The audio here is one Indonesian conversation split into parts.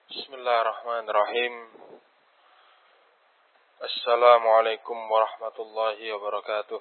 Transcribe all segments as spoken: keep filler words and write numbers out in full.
Bismillahirrahmanirrahim. Assalamualaikum warahmatullahi wabarakatuh.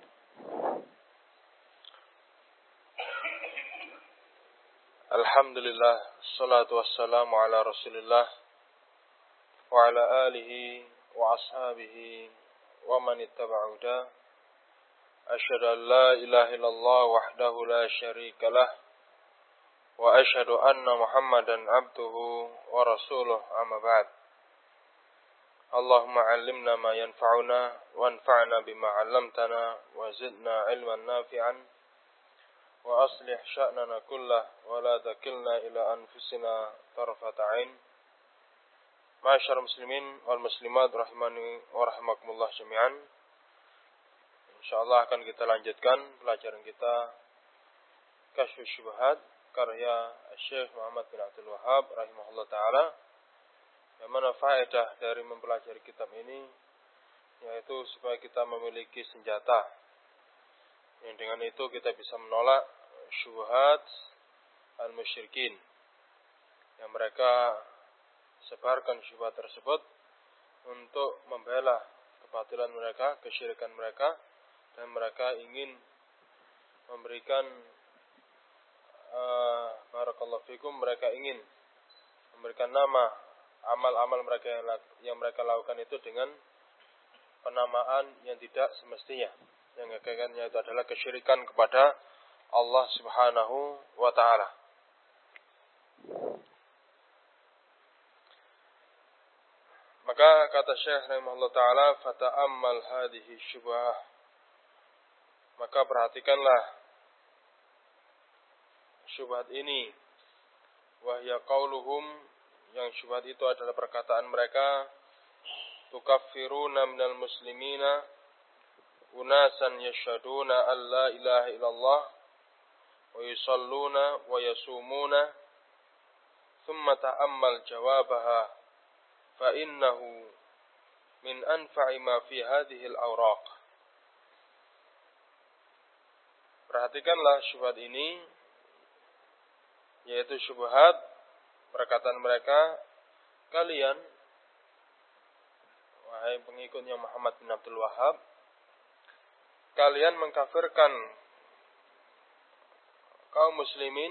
Alhamdulillah, salatu wassalamu ala Rasulillah wa ala alihi wa ashabihi wa man ittaba'a huda. Asyhadu an la ilaha illallah wahdahu la syarikalah wa asyhadu anna Muhammadan abduhu wa rasuluh, amma ba'd. Allahumma 'allimna ma yanfa'una wanfa'na bima 'allamtana wa zidna 'ilman nafi'an wa aslih sya'nana kullah wa la takilna ila anfusina tarfata 'ain. Ma'asyiral muslimin wal muslimat rahimani wa rahimakumullah jami'an. Insyaallah akan kita lanjutkan pelajaran kita Kasyfus Syubhat karya Syekh Muhammad bin Abdul Wahhab rahimahullah ta'ala, yang mana faedah dari mempelajari kitab ini yaitu supaya kita memiliki senjata yang dengan itu kita bisa menolak syubhat al-musyrikin yang mereka sebarkan syubhat tersebut untuk membela kebatilan mereka, kesyirikan mereka, dan mereka ingin memberikan Uh, barakallahu fikum, mereka ingin memberikan nama amal-amal mereka yang, yang mereka lakukan itu dengan penamaan yang tidak semestinya, yang hakikatnya itu adalah kesyirikan kepada Allah Subhanahu wa ta'ala. Maka kata Syekh rahimahullah ta'ala, fata'ammal hadhihi syubhah, maka perhatikanlah syubhat ini, wahya qauluhum, yang syubhat itu adalah perkataan mereka, tukaffiruna minal muslimina unasan yashhaduna an la ilaha illallah wa yusalluna wa yasumuna, thumma ta'ammal jawabaha fa innahu min anfa'i ma fi hadhihi al-awraq. Perhatikanlah syubhat ini, yaitu syubhat perkataan mereka, kalian wahai pengikutnya Muhammad bin Abdul Wahhab, kalian mengkafirkan kaum muslimin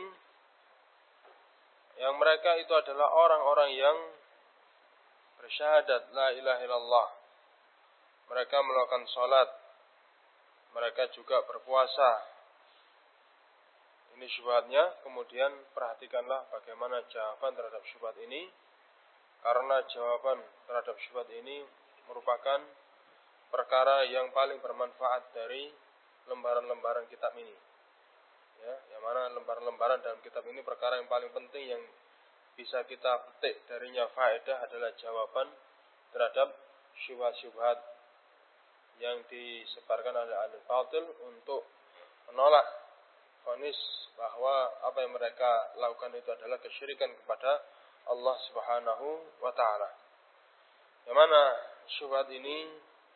yang mereka itu adalah orang-orang yang bersyahadat la ilaha illallah, mereka melakukan salat, mereka juga berpuasa. Ini syubhatnya. Kemudian perhatikanlah bagaimana jawaban terhadap syubhat ini, karena jawaban terhadap syubhat ini merupakan perkara yang paling bermanfaat dari lembaran-lembaran kitab ini. Ya, yang mana lembaran-lembaran dalam kitab ini perkara yang paling penting yang bisa kita petik darinya faedah adalah jawaban terhadap syubhat-syubhat yang disebarkan oleh ahli batil untuk menolak vonis bahwa apa yang mereka lakukan itu adalah kesyirikan kepada Allah Subhanahu wa ta'ala. Yang mana syubhat ini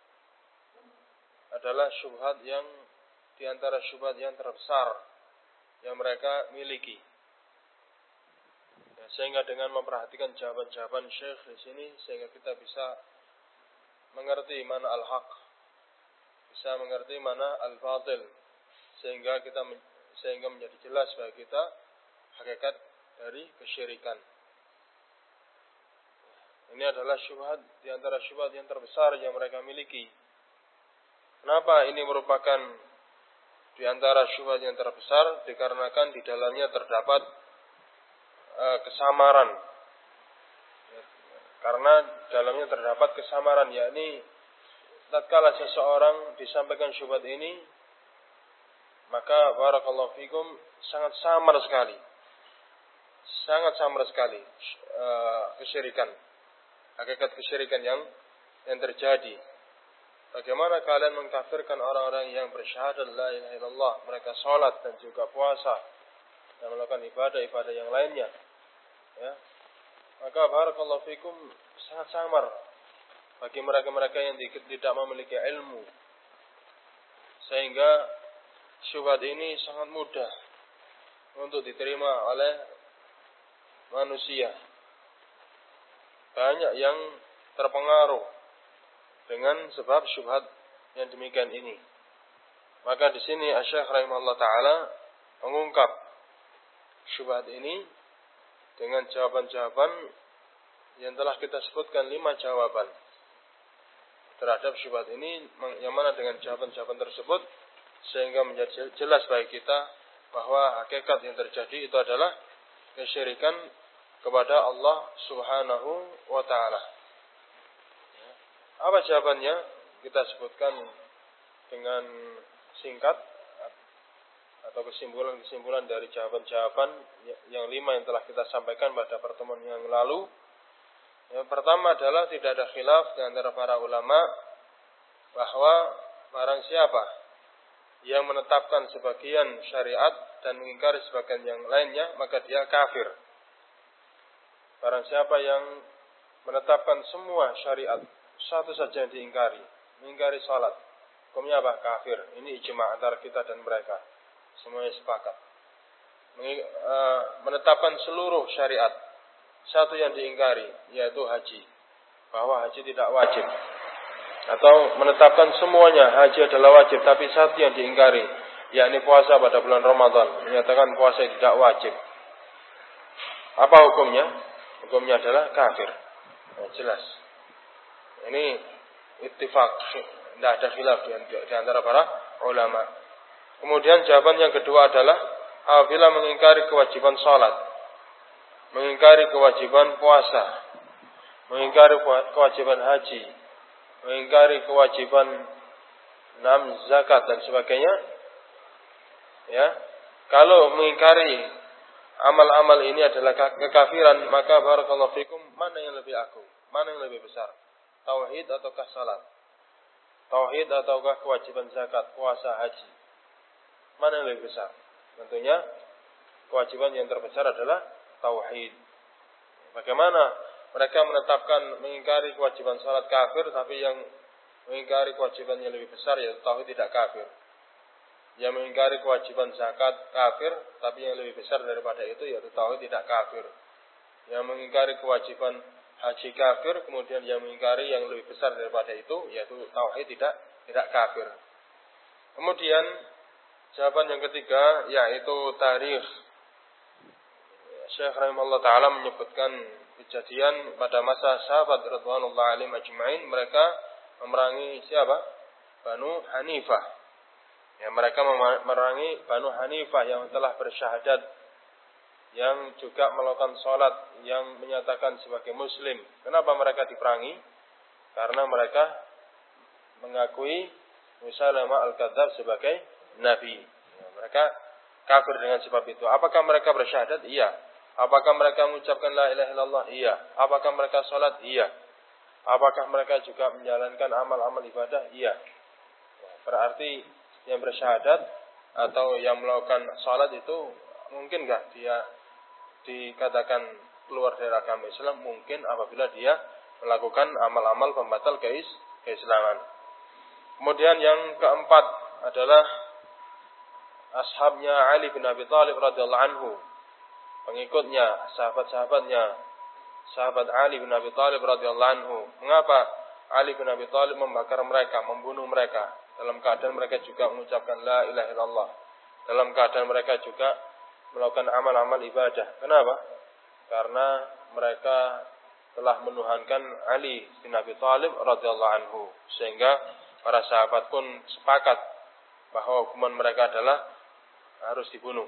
adalah syubhat yang diantara syubhat yang terbesar yang mereka miliki. Ya, sehingga dengan memperhatikan jawaban-jawaban Syekh di sini, sehingga kita bisa mengerti mana al-haq, bisa mengerti mana al-batil, sehingga kita sehingga menjadi jelas bagi kita hakikat dari kesyirikan. Ini adalah syubhat di antara syubhat yang terbesar yang mereka miliki. Kenapa ini merupakan di antara syubhat yang terbesar? Dikarenakan di dalamnya terdapat uh, kesamaran. Ya, karena dalamnya terdapat kesamaran, yakni tatkala seseorang disampaikan syubhat ini, maka barakallahu fikum sangat samar sekali, sangat samar sekali uh, kesyirikan, hakikat kesyirikan yang yang terjadi. Bagaimana kalian mengkafirkan orang-orang yang bersyahadat la ilaha illallah, mereka salat dan juga puasa dan melakukan ibadah-ibadah yang lainnya, ya. Maka barakallahu fikum sangat samar bagi mereka-mereka yang tidak memiliki ilmu, sehingga syubhat ini sangat mudah untuk diterima oleh manusia. banyak yang terpengaruh dengan sebab syubhat yang demikian ini. Maka di sini Asy-Syaikh rahimahullah taala mengungkap syubhat ini dengan jawaban-jawaban yang telah kita sebutkan, lima jawaban terhadap syubhat ini, yang mana dengan jawaban-jawaban tersebut sehingga menjadi jelas bagi kita bahwa hakikat yang terjadi itu adalah kesyirikan kepada Allah Subhanahu wa taala. Apa jawabannya? Kita sebutkan dengan singkat atau kesimpulan-kesimpulan dari jawaban-jawaban yang lima yang telah kita sampaikan pada pertemuan yang lalu. Yang pertama adalah tidak ada khilaf di antara para ulama bahwa barang siapa yang menetapkan sebagian syariat dan mengingkari sebagian yang lainnya, maka dia kafir. Barang siapa yang menetapkan semua syariat, satu saja yang diingkari, mengingkari salat, hukumnya apa? Kafir. Ini ijma' antara kita dan mereka. Semuanya sepakat. Menetapkan seluruh syariat, satu yang diingkari, yaitu haji, bahwa haji tidak wajib. Atau menetapkan semuanya haji adalah wajib, tapi satu yang diingkari, yakni puasa pada bulan Ramadan, menyatakan puasa tidak wajib. Apa hukumnya? Hukumnya adalah kafir. Nah, jelas. Ini ittifaq, tidak ada khilaf di antara para ulama. Kemudian jawaban yang kedua adalah apabila mengingkari kewajiban salat, mengingkari kewajiban puasa, mengingkari kewajiban haji, mengingkari kewajiban enam zakat dan sebagainya, ya, kalau mengingkari amal-amal ini adalah kekafiran, maka barakallahu fikum, mana yang lebih agung, mana yang lebih besar, tauhid ataukah salat, tauhid ataukah kewajiban zakat, puasa, haji, mana yang lebih besar? Tentunya kewajiban yang terbesar adalah tauhid. Bagaimana mereka menetapkan mengingkari kewajiban salat kafir, tapi yang mengingkari kewajiban yang lebih besar yaitu tauhid tidak kafir. Yang mengingkari kewajiban zakat kafir, tapi yang lebih besar daripada itu yaitu tauhid tidak kafir. Yang mengingkari kewajiban haji kafir, kemudian yang mengingkari yang lebih besar daripada itu yaitu tauhid tidak tidak kafir. Kemudian jawaban yang ketiga yaitu tarikh. Syekh rahimahullah taala menyebutkan kejadian pada masa sahabat radhiyallahu alaihim ajma'in, mereka memerangi siapa? Banu Hanifah. Ya, mereka memerangi Banu Hanifah yang telah bersyahadat, yang juga melakukan salat, yang menyatakan sebagai muslim. Kenapa mereka diperangi? Karena mereka mengakui Musailamah al-Kadzdzab sebagai nabi. Ya, mereka kafir dengan sebab itu. Apakah mereka bersyahadat? Iya. Apakah mereka mengucapkan la ilaha illallah? Iya. Apakah mereka salat? Iya. Apakah mereka juga menjalankan amal-amal ibadah? Iya. Berarti yang bersyahadat atau yang melakukan salat itu mungkin enggak dia dikatakan keluar dari agama Islam? Mungkin apabila dia melakukan amal-amal pembatal keis keislaman. Kemudian yang keempat adalah ashabnya Ali bin Abi Thalib radhiyallahu anhu. Pengikutnya, sahabat-sahabatnya, sahabat Ali bin Abi Thalib radhiyallahu anhu. Mengapa Ali bin Abi Thalib membakar mereka, membunuh mereka? Dalam keadaan mereka juga mengucapkan la ilaha illallah. Dalam keadaan mereka juga melakukan amal-amal ibadah. Kenapa? Karena mereka telah menuhankan Ali bin Abi Thalib radhiyallahu anhu. Sehingga para sahabat pun sepakat bahwa hukuman mereka adalah harus dibunuh.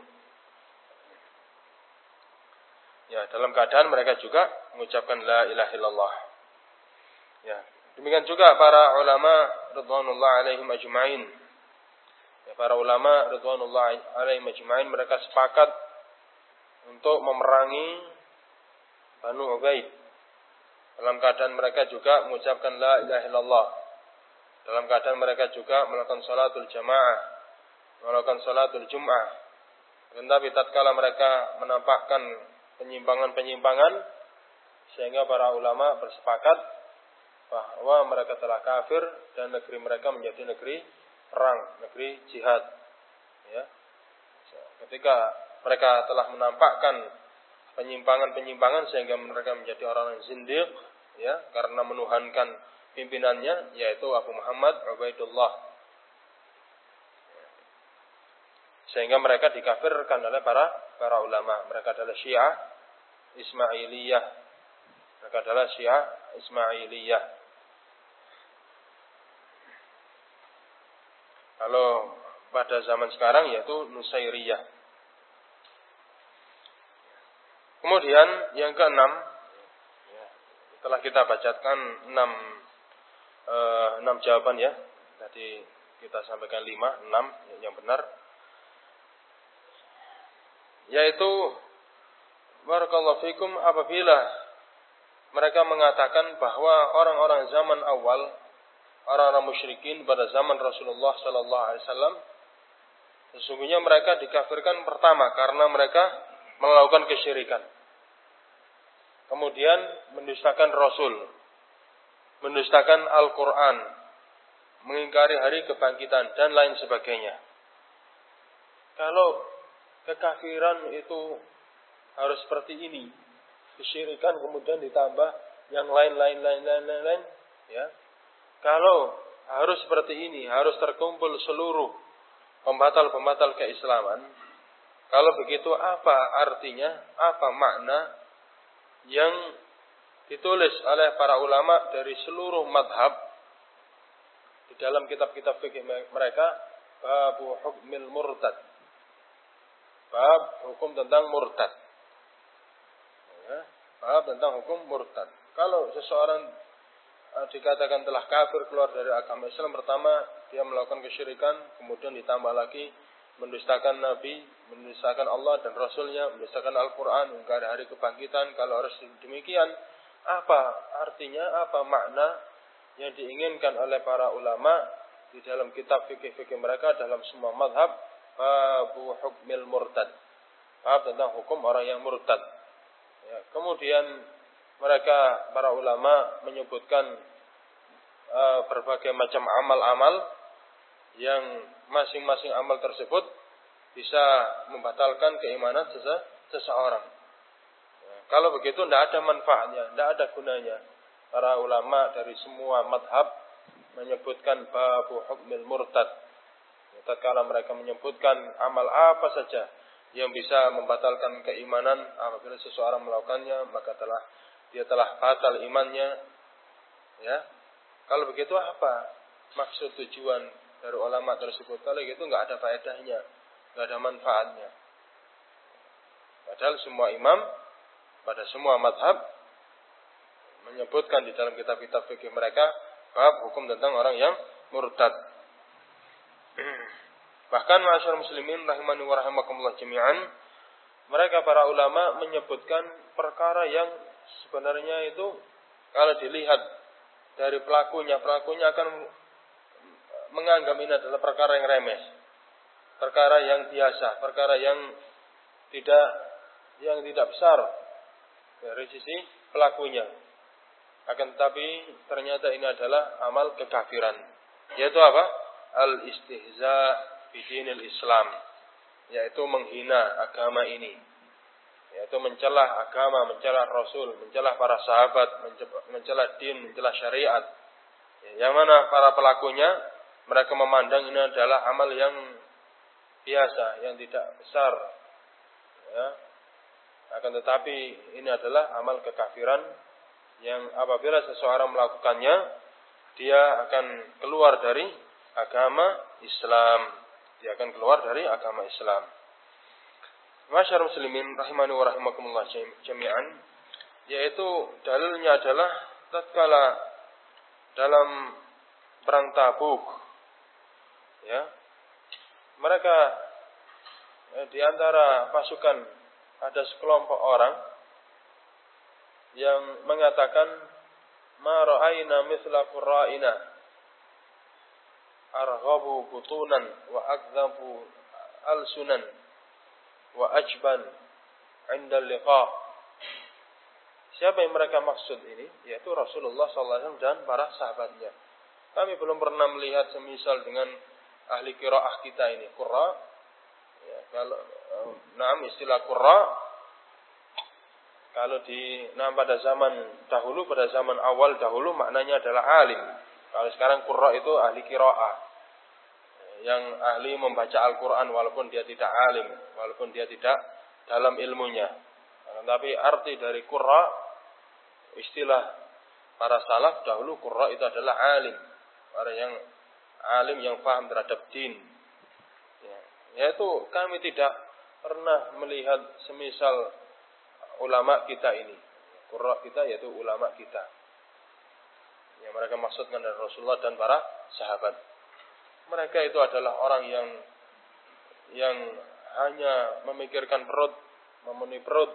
Ya, dalam keadaan mereka juga mengucapkan la ilaha illallah. Ya, demikian juga para ulama radhiyallahu alaihim ajma'in. Ya, para ulama radhiyallahu alaihim ajma'in mereka sepakat untuk memerangi Banu Ubaid. Dalam keadaan mereka juga mengucapkan la ilaha illallah. Dalam keadaan mereka juga melakukan salatul jamaah, melakukan salatul jum'ah. Tetapi tatkala mereka menampakkan penyimpangan-penyimpangan, sehingga para ulama bersepakat bahwa mereka telah kafir dan negeri mereka menjadi negeri perang, negeri jihad. Ya. Ketika mereka telah menampakkan penyimpangan-penyimpangan sehingga mereka menjadi orang yang zindiq, ya, karena menuhankan pimpinannya yaitu Abu Muhammad Ubaidullah. Sehingga mereka dikafirkan oleh para para ulama. Mereka adalah Syiah Ismailiyah. Mereka adalah Syiah Ismailiyah. Kalau pada zaman sekarang yaitu Nusairiyah. Kemudian yang keenam, setelah kita bacakan enam eh, enam jawaban ya, tadi kita sampaikan lima, enam yang benar, yaitu barakallahu fikum, apabila mereka mengatakan bahwa orang-orang zaman awal, orang-orang musyrikin pada zaman Rasulullah sallallahu alaihi wasallam, sesungguhnya mereka dikafirkan pertama karena mereka melakukan kesyirikan. Kemudian mendustakan Rasul, mendustakan Al-Quran, mengingkari hari kebangkitan, dan lain sebagainya. Kalau kekafiran itu harus seperti ini, kesyirikan kemudian ditambah yang lain-lain, lain-lain, lain-lain, ya. Kalau harus seperti ini, harus terkumpul seluruh pembatal-pembatal keislaman. Kalau begitu apa artinya, apa makna yang ditulis oleh para ulama dari seluruh madhab di dalam kitab-kitab fikih mereka, bab hukmil murtad, bab hukum tentang murtad, ya, bab tentang hukum murtad. Kalau seseorang uh, dikatakan telah kafir, keluar dari agama Islam, pertama dia melakukan kesyirikan, kemudian ditambah lagi mendustakan Nabi, mendustakan Allah dan Rasulnya, mendustakan Al-Quran, mengingkari hari kebangkitan. Kalau harus demikian, apa artinya, apa makna yang diinginkan oleh para ulama di dalam kitab fikih-fikih mereka dalam semua madhab? Babu hukmil murtad, bab tentang hukum orang yang murtad, ya. Kemudian mereka, para ulama, menyebutkan uh, berbagai macam amal-amal yang masing-masing amal tersebut bisa membatalkan keimanan sese seseorang. Ya, kalau begitu tidak ada manfaatnya, tidak ada gunanya. Para ulama dari semua madhab menyebutkan babu hukmil murtad. Ya, tatkala mereka menyebutkan amal apa saja yang bisa membatalkan keimanan, apabila seseorang melakukannya maka telah dia telah batal imannya. Ya, kalau begitu apa maksud tujuan dari ulama tersebut? Kalau gitu nggak ada faedahnya, nggak ada manfaatnya. Padahal semua imam pada semua madhab menyebutkan di dalam kitab-kitab fikih mereka bab hukum tentang orang yang murtad. Bahkan ma'asyar muslimin rahimani wa rahimakumullah jami'an, mereka para ulama menyebutkan perkara yang sebenarnya itu kalau dilihat dari pelakunya, pelakunya akan menganggap ini adalah perkara yang remeh, perkara yang biasa, perkara yang tidak yang tidak besar dari sisi pelakunya. Akan tetapi ternyata ini adalah amal kekafiran, yaitu apa? Al-istihza bidinil Islam, yaitu menghina agama ini, yaitu mencelah agama, mencelah Rasul, mencelah para sahabat, mencelah din, mencelah syariat. Yang mana para pelakunya mereka memandang ini adalah amal yang biasa, yang tidak besar, ya. Akan tetapi ini adalah amal kekafiran yang apabila seseorang melakukannya, dia akan keluar dari agama Islam. Dia akan keluar dari agama Islam. Masyarakat muslimin rahimani wa rahimakumullah jami'an, yaitu dalilnya adalah tatkala dalam perang Tabuk, ya, mereka eh, di antara pasukan ada sekelompok orang yang mengatakan, ma ra'ayna mithla qurra'ina arghabu butunan wa akdhabu alsunan wa ajban 'inda liqa. Siapa yang mereka maksud ini? Yaitu Rasulullah sallallahu alaihi wasallam dan para sahabatnya. Kami belum pernah melihat semisal dengan ahli qiraah kita ini, qurra. Ya, kalau uh, naam istilah qurra Kalau di nah pada zaman dahulu, pada zaman awal dahulu maknanya adalah alim. Kalau sekarang qurra itu ahli qiraah. Yang ahli membaca Al-Qur'an walaupun dia tidak alim, walaupun dia tidak dalam ilmunya. Tapi arti dari qurra, istilah para salaf dahulu, qurra itu adalah alim. Orang yang alim yang paham terhadap din. Ya, yaitu kami tidak pernah melihat semisal ulama kita ini. Qurra kita yaitu ulama kita. Yang mereka maksudkan dari Rasulullah dan para sahabat. Mereka itu adalah orang yang yang hanya memikirkan perut, memenuhi perut.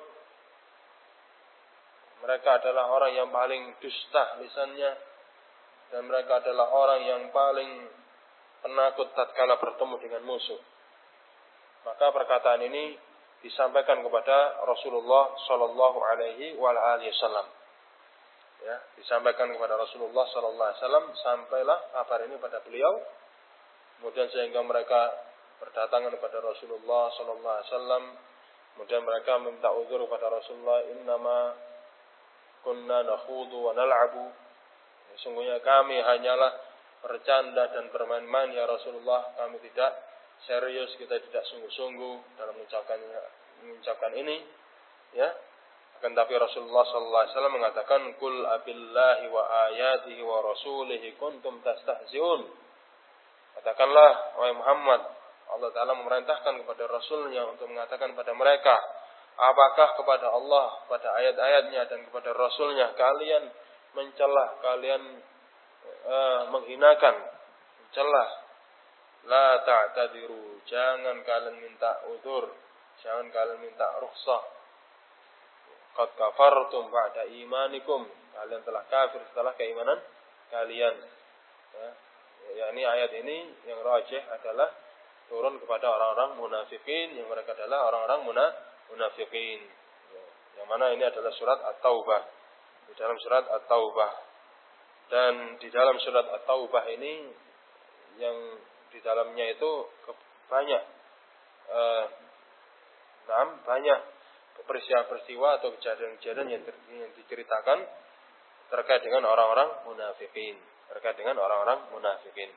Mereka adalah orang yang paling dusta lisannya, dan mereka adalah orang yang paling penakut tatkala bertemu dengan musuh. Maka perkataan ini disampaikan kepada Rasulullah Sallallahu Alaihi Wasallam. Ya, disampaikan kepada Rasulullah Sallallahu Alaihi Wasallam, sampailah kabar ini pada beliau. Kemudian sehingga mereka berdatangan kepada Rasulullah Sallallahu Alaihi Wasallam. Kemudian mereka minta uzur kepada Rasulullah, innama kunna nakhudu wa nal'abu. Sesungguhnya kami hanyalah bercanda dan bermain-main ya Rasulullah. Kami tidak serius, kita tidak sungguh-sungguh dalam mengucapkan mengucapkan ini. Ya. Akan tapi Rasulullah sallallahu alaihi wasallam mengatakan, "Qul abillahi wa ayatihi wa rasulihi kuntum tastahzi'un." Katakanlah, wahai Muhammad, Allah Ta'ala memerintahkan kepada Rasulnya untuk mengatakan kepada mereka, apakah kepada Allah, pada ayat-ayatnya dan kepada Rasulnya kalian mencelah, kalian uh, menghinakan, mencelah. La ta'tadiru, jangan kalian minta udzur, jangan kalian minta rukhsah. Qad kafartum ba'da imanikum, kalian telah kafir setelah keimanan kalian. Ya. Ya, ini ayat ini yang rajih adalah turun kepada orang-orang munafikin, yang mereka adalah orang-orang munafikin. Ya. Yang mana ini adalah surat At-Taubah. Di dalam surat At-Taubah. Dan di dalam surat At-Taubah ini yang di dalamnya itu banyak eh, nah, banyak peristiwa-peristiwa atau kejadian-kejadian yang, yang diceritakan terkait dengan orang-orang munafikin. Terkait dengan orang-orang munafikin.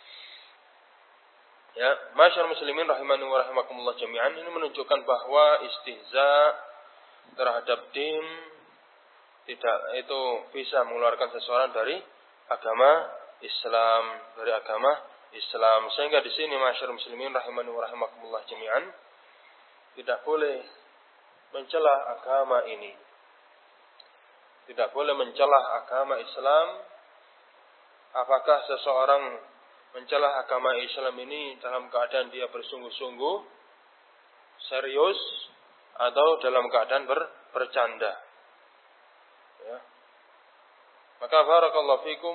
Ya, masyarakat muslimin rahimani wa rahimakumullah jami'an, ini menunjukkan bahwa istihza terhadap din tidak itu bisa mengeluarkan seseorang dari agama Islam, dari agama Islam. Sehingga di sini masyarakat muslimin rahimani wa rahimakumullah jami'an tidak boleh mencela agama ini. Tidak boleh mencela agama Islam. Apakah seseorang mencela agama Islam ini dalam keadaan dia bersungguh-sungguh, serius, atau dalam keadaan ber, bercanda? Ya. Maka barakallahu fikum,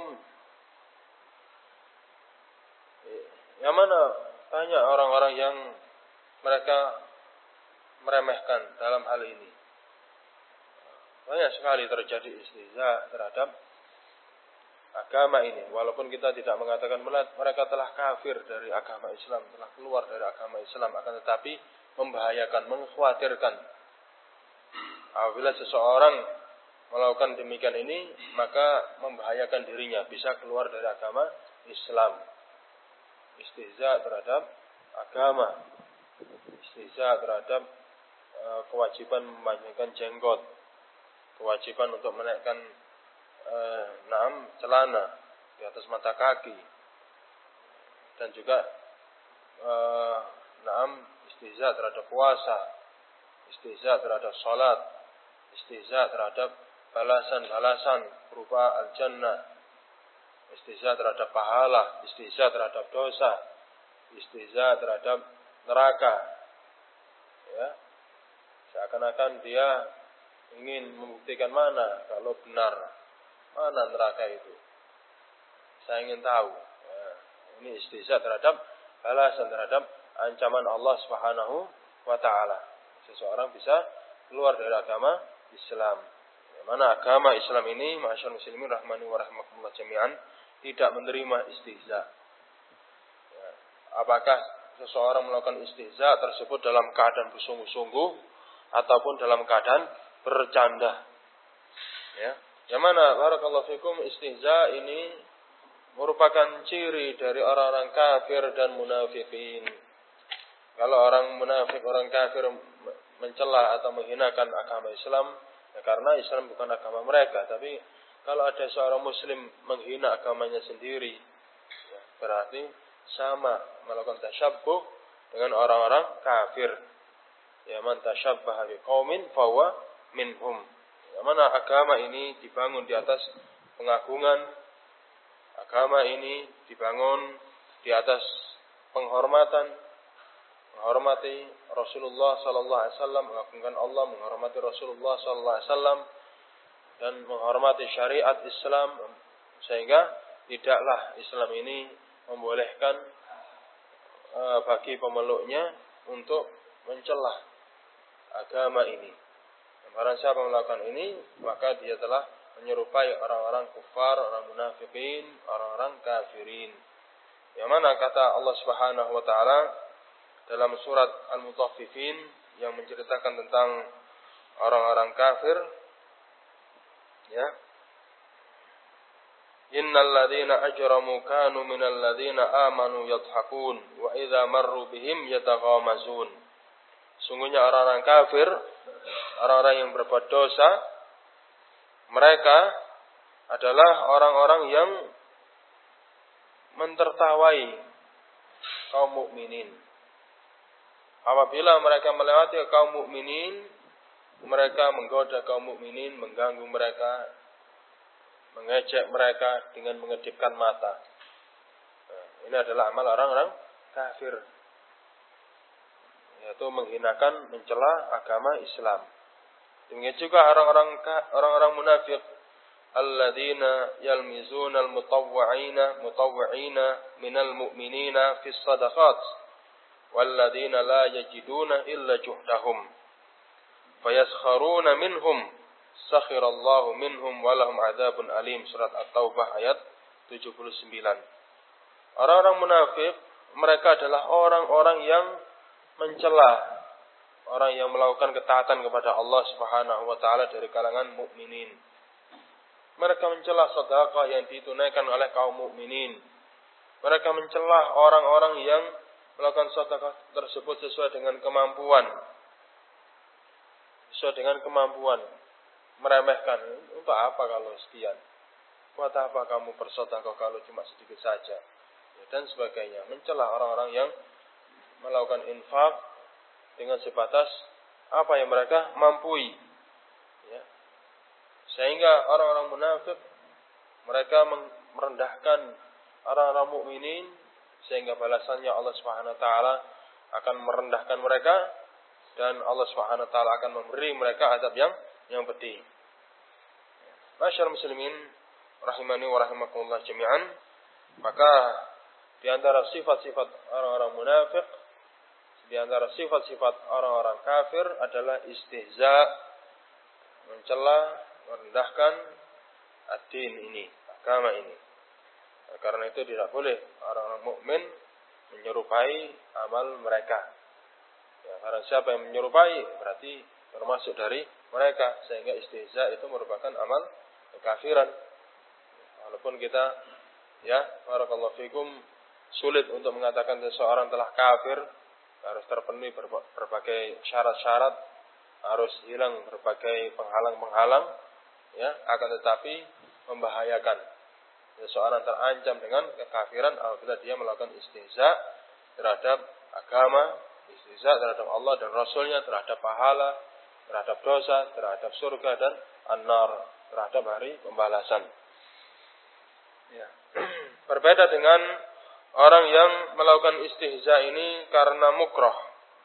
yang mana banyak orang-orang yang mereka meremehkan dalam hal ini. Banyak sekali terjadi istihza terhadap agama ini, walaupun kita tidak mengatakan mereka telah kafir dari agama Islam, telah keluar dari agama Islam, akan tetapi membahayakan, mengkhawatirkan. Apabila seseorang melakukan demikian ini, maka membahayakan dirinya, bisa keluar dari agama Islam. Istihza terhadap agama, istihza terhadap uh, kewajiban memanjangkan jenggot, kewajiban untuk menaikkan Eh, naam celana di atas mata kaki, dan juga eh, naam istihza terhadap puasa, istihza terhadap salat, istihza terhadap balasan-balasan berupa al-jannah, istihza terhadap pahala, istihza terhadap dosa, istihza terhadap neraka. Ya, seakan-akan dia ingin membuktikan mana kalau benar, mana neraka itu. Saya ingin tahu. Ya, ini istihza terhadap balasan terhadap ancaman Allah Subhanahu wa taala. Seseorang bisa keluar dari agama Islam. Ya, mana agama Islam ini, masyaallah muslimin rahmani wa rahimakumullah jami'an, tidak menerima istihza. Ya, apakah seseorang melakukan istihza tersebut dalam keadaan bersungguh-sungguh ataupun dalam keadaan bercanda. Ya. Yang mana barakallahu fikum istihza ini merupakan ciri dari orang-orang kafir dan munafikin. Kalau orang munafik, orang kafir mencela atau menghinakan agama Islam, ya karena Islam bukan agama mereka. Tapi kalau ada seorang muslim menghina agamanya sendiri, ya, berarti sama melakukan tasyabbuh dengan orang-orang kafir. Ya man tasyabbaha biqaumin fahuwa minhum. Yang mana agama ini dibangun di atas pengagungan, agama ini dibangun di atas penghormatan, menghormati Rasulullah sallallahu alaihi wasallam, mengagungkan Allah, menghormati Rasulullah sallallahu alaihi wasallam, dan menghormati syariat Islam, sehingga tidaklah Islam ini membolehkan uh, bagi pemeluknya untuk mencela agama ini. Barang siapa melakukan ini, maka dia telah menyerupai orang-orang kufar, orang munafikin, orang-orang kafirin. Yang mana kata Allah Subhanahu wa taala dalam surat Al-Mutaffifin yang menceritakan tentang orang-orang kafir, ya. Innal ladzina ajramu kanu minal ladzina amanu yadhakun wa idza marru bihim yataghamazun. Sungguhnya orang-orang kafir, orang-orang yang berbuat dosa, mereka adalah orang-orang yang mentertawai kaum mukminin. Apabila mereka melewati kaum mukminin, mereka menggoda kaum mukminin, mengganggu mereka, mengejek mereka dengan mengedipkan mata. Nah, ini adalah amal orang-orang kafir, yaitu menghinakan, mencela agama Islam. Demikian juga orang-orang orang-orang munafik, alladzina yalmizuna almutawwi'ina mutawwi'ina minal mu'minina fis shadaqat walladzina la yajiduna illa juhdahum fayaskharuna minhum sakhirallahu minhum walahum adzabun alim. Surat At-Taubah ayat tujuh puluh sembilan. Orang-orang munafik mereka adalah orang-orang yang mencela orang yang melakukan ketaatan kepada Allah Subhanahu wa taala dari kalangan mukminin. Mereka mencela sedekah yang ditunaikan oleh kaum mukminin. Mereka mencela orang-orang yang melakukan sedekah tersebut sesuai dengan kemampuan. Sesuai dengan kemampuan. Meremehkan, untuk apa kalau sekian? Buat apa kamu bersedekah kalau cuma sedikit saja? Dan sebagainya. Mencela orang-orang yang melakukan infak dengan sebatas apa yang mereka mampui, ya. Sehingga orang-orang munafik mereka merendahkan orang-orang mukminin, sehingga balasannya Allah Subhanahu wa taala akan merendahkan mereka dan Allah Subhanahu wa taala akan memberi mereka azab yang yang pedih. Masyaallah muslimin rahimani wa rahimakumullah jami'an. Maka di antara sifat-sifat orang-orang munafik, di antara sifat-sifat orang-orang kafir adalah istihza, mencela, merendahkan ad-din ini, agama ini. Nah, karena itu tidak boleh orang-orang mukmin menyerupai amal mereka. Ya, karena siapa yang menyerupai berarti termasuk dari mereka, sehingga istihza itu merupakan amal kekafiran. Walaupun kita, ya, barakallahu fikum, sulit untuk mengatakan seseorang telah kafir, harus terpenuhi berbagai syarat-syarat, harus hilang berbagai penghalang-penghalang, ya, akan tetapi membahayakan. Seseorang terancam dengan kekafiran apabila dia melakukan istihza terhadap agama, istihza terhadap Allah dan Rasulnya, terhadap pahala, terhadap dosa, terhadap surga dan an-nar, terhadap hari pembalasan. Ya. Berbeda dengan orang yang melakukan istihza ini karena mukrah.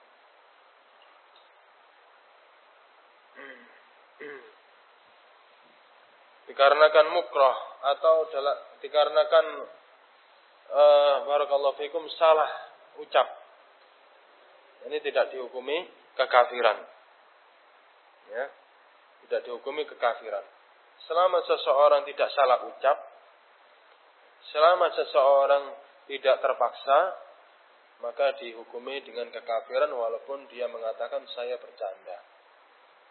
Dikarenakan mukrah atau dalam, dikarenakan uh, barakallahu fikum salah ucap. Ini tidak dihukumi kekafiran. Ya. Tidak dihukumi kekafiran. Selama seseorang tidak salah ucap, selama seseorang tidak terpaksa, maka dihukumi dengan kekafiran walaupun dia mengatakan saya bercanda.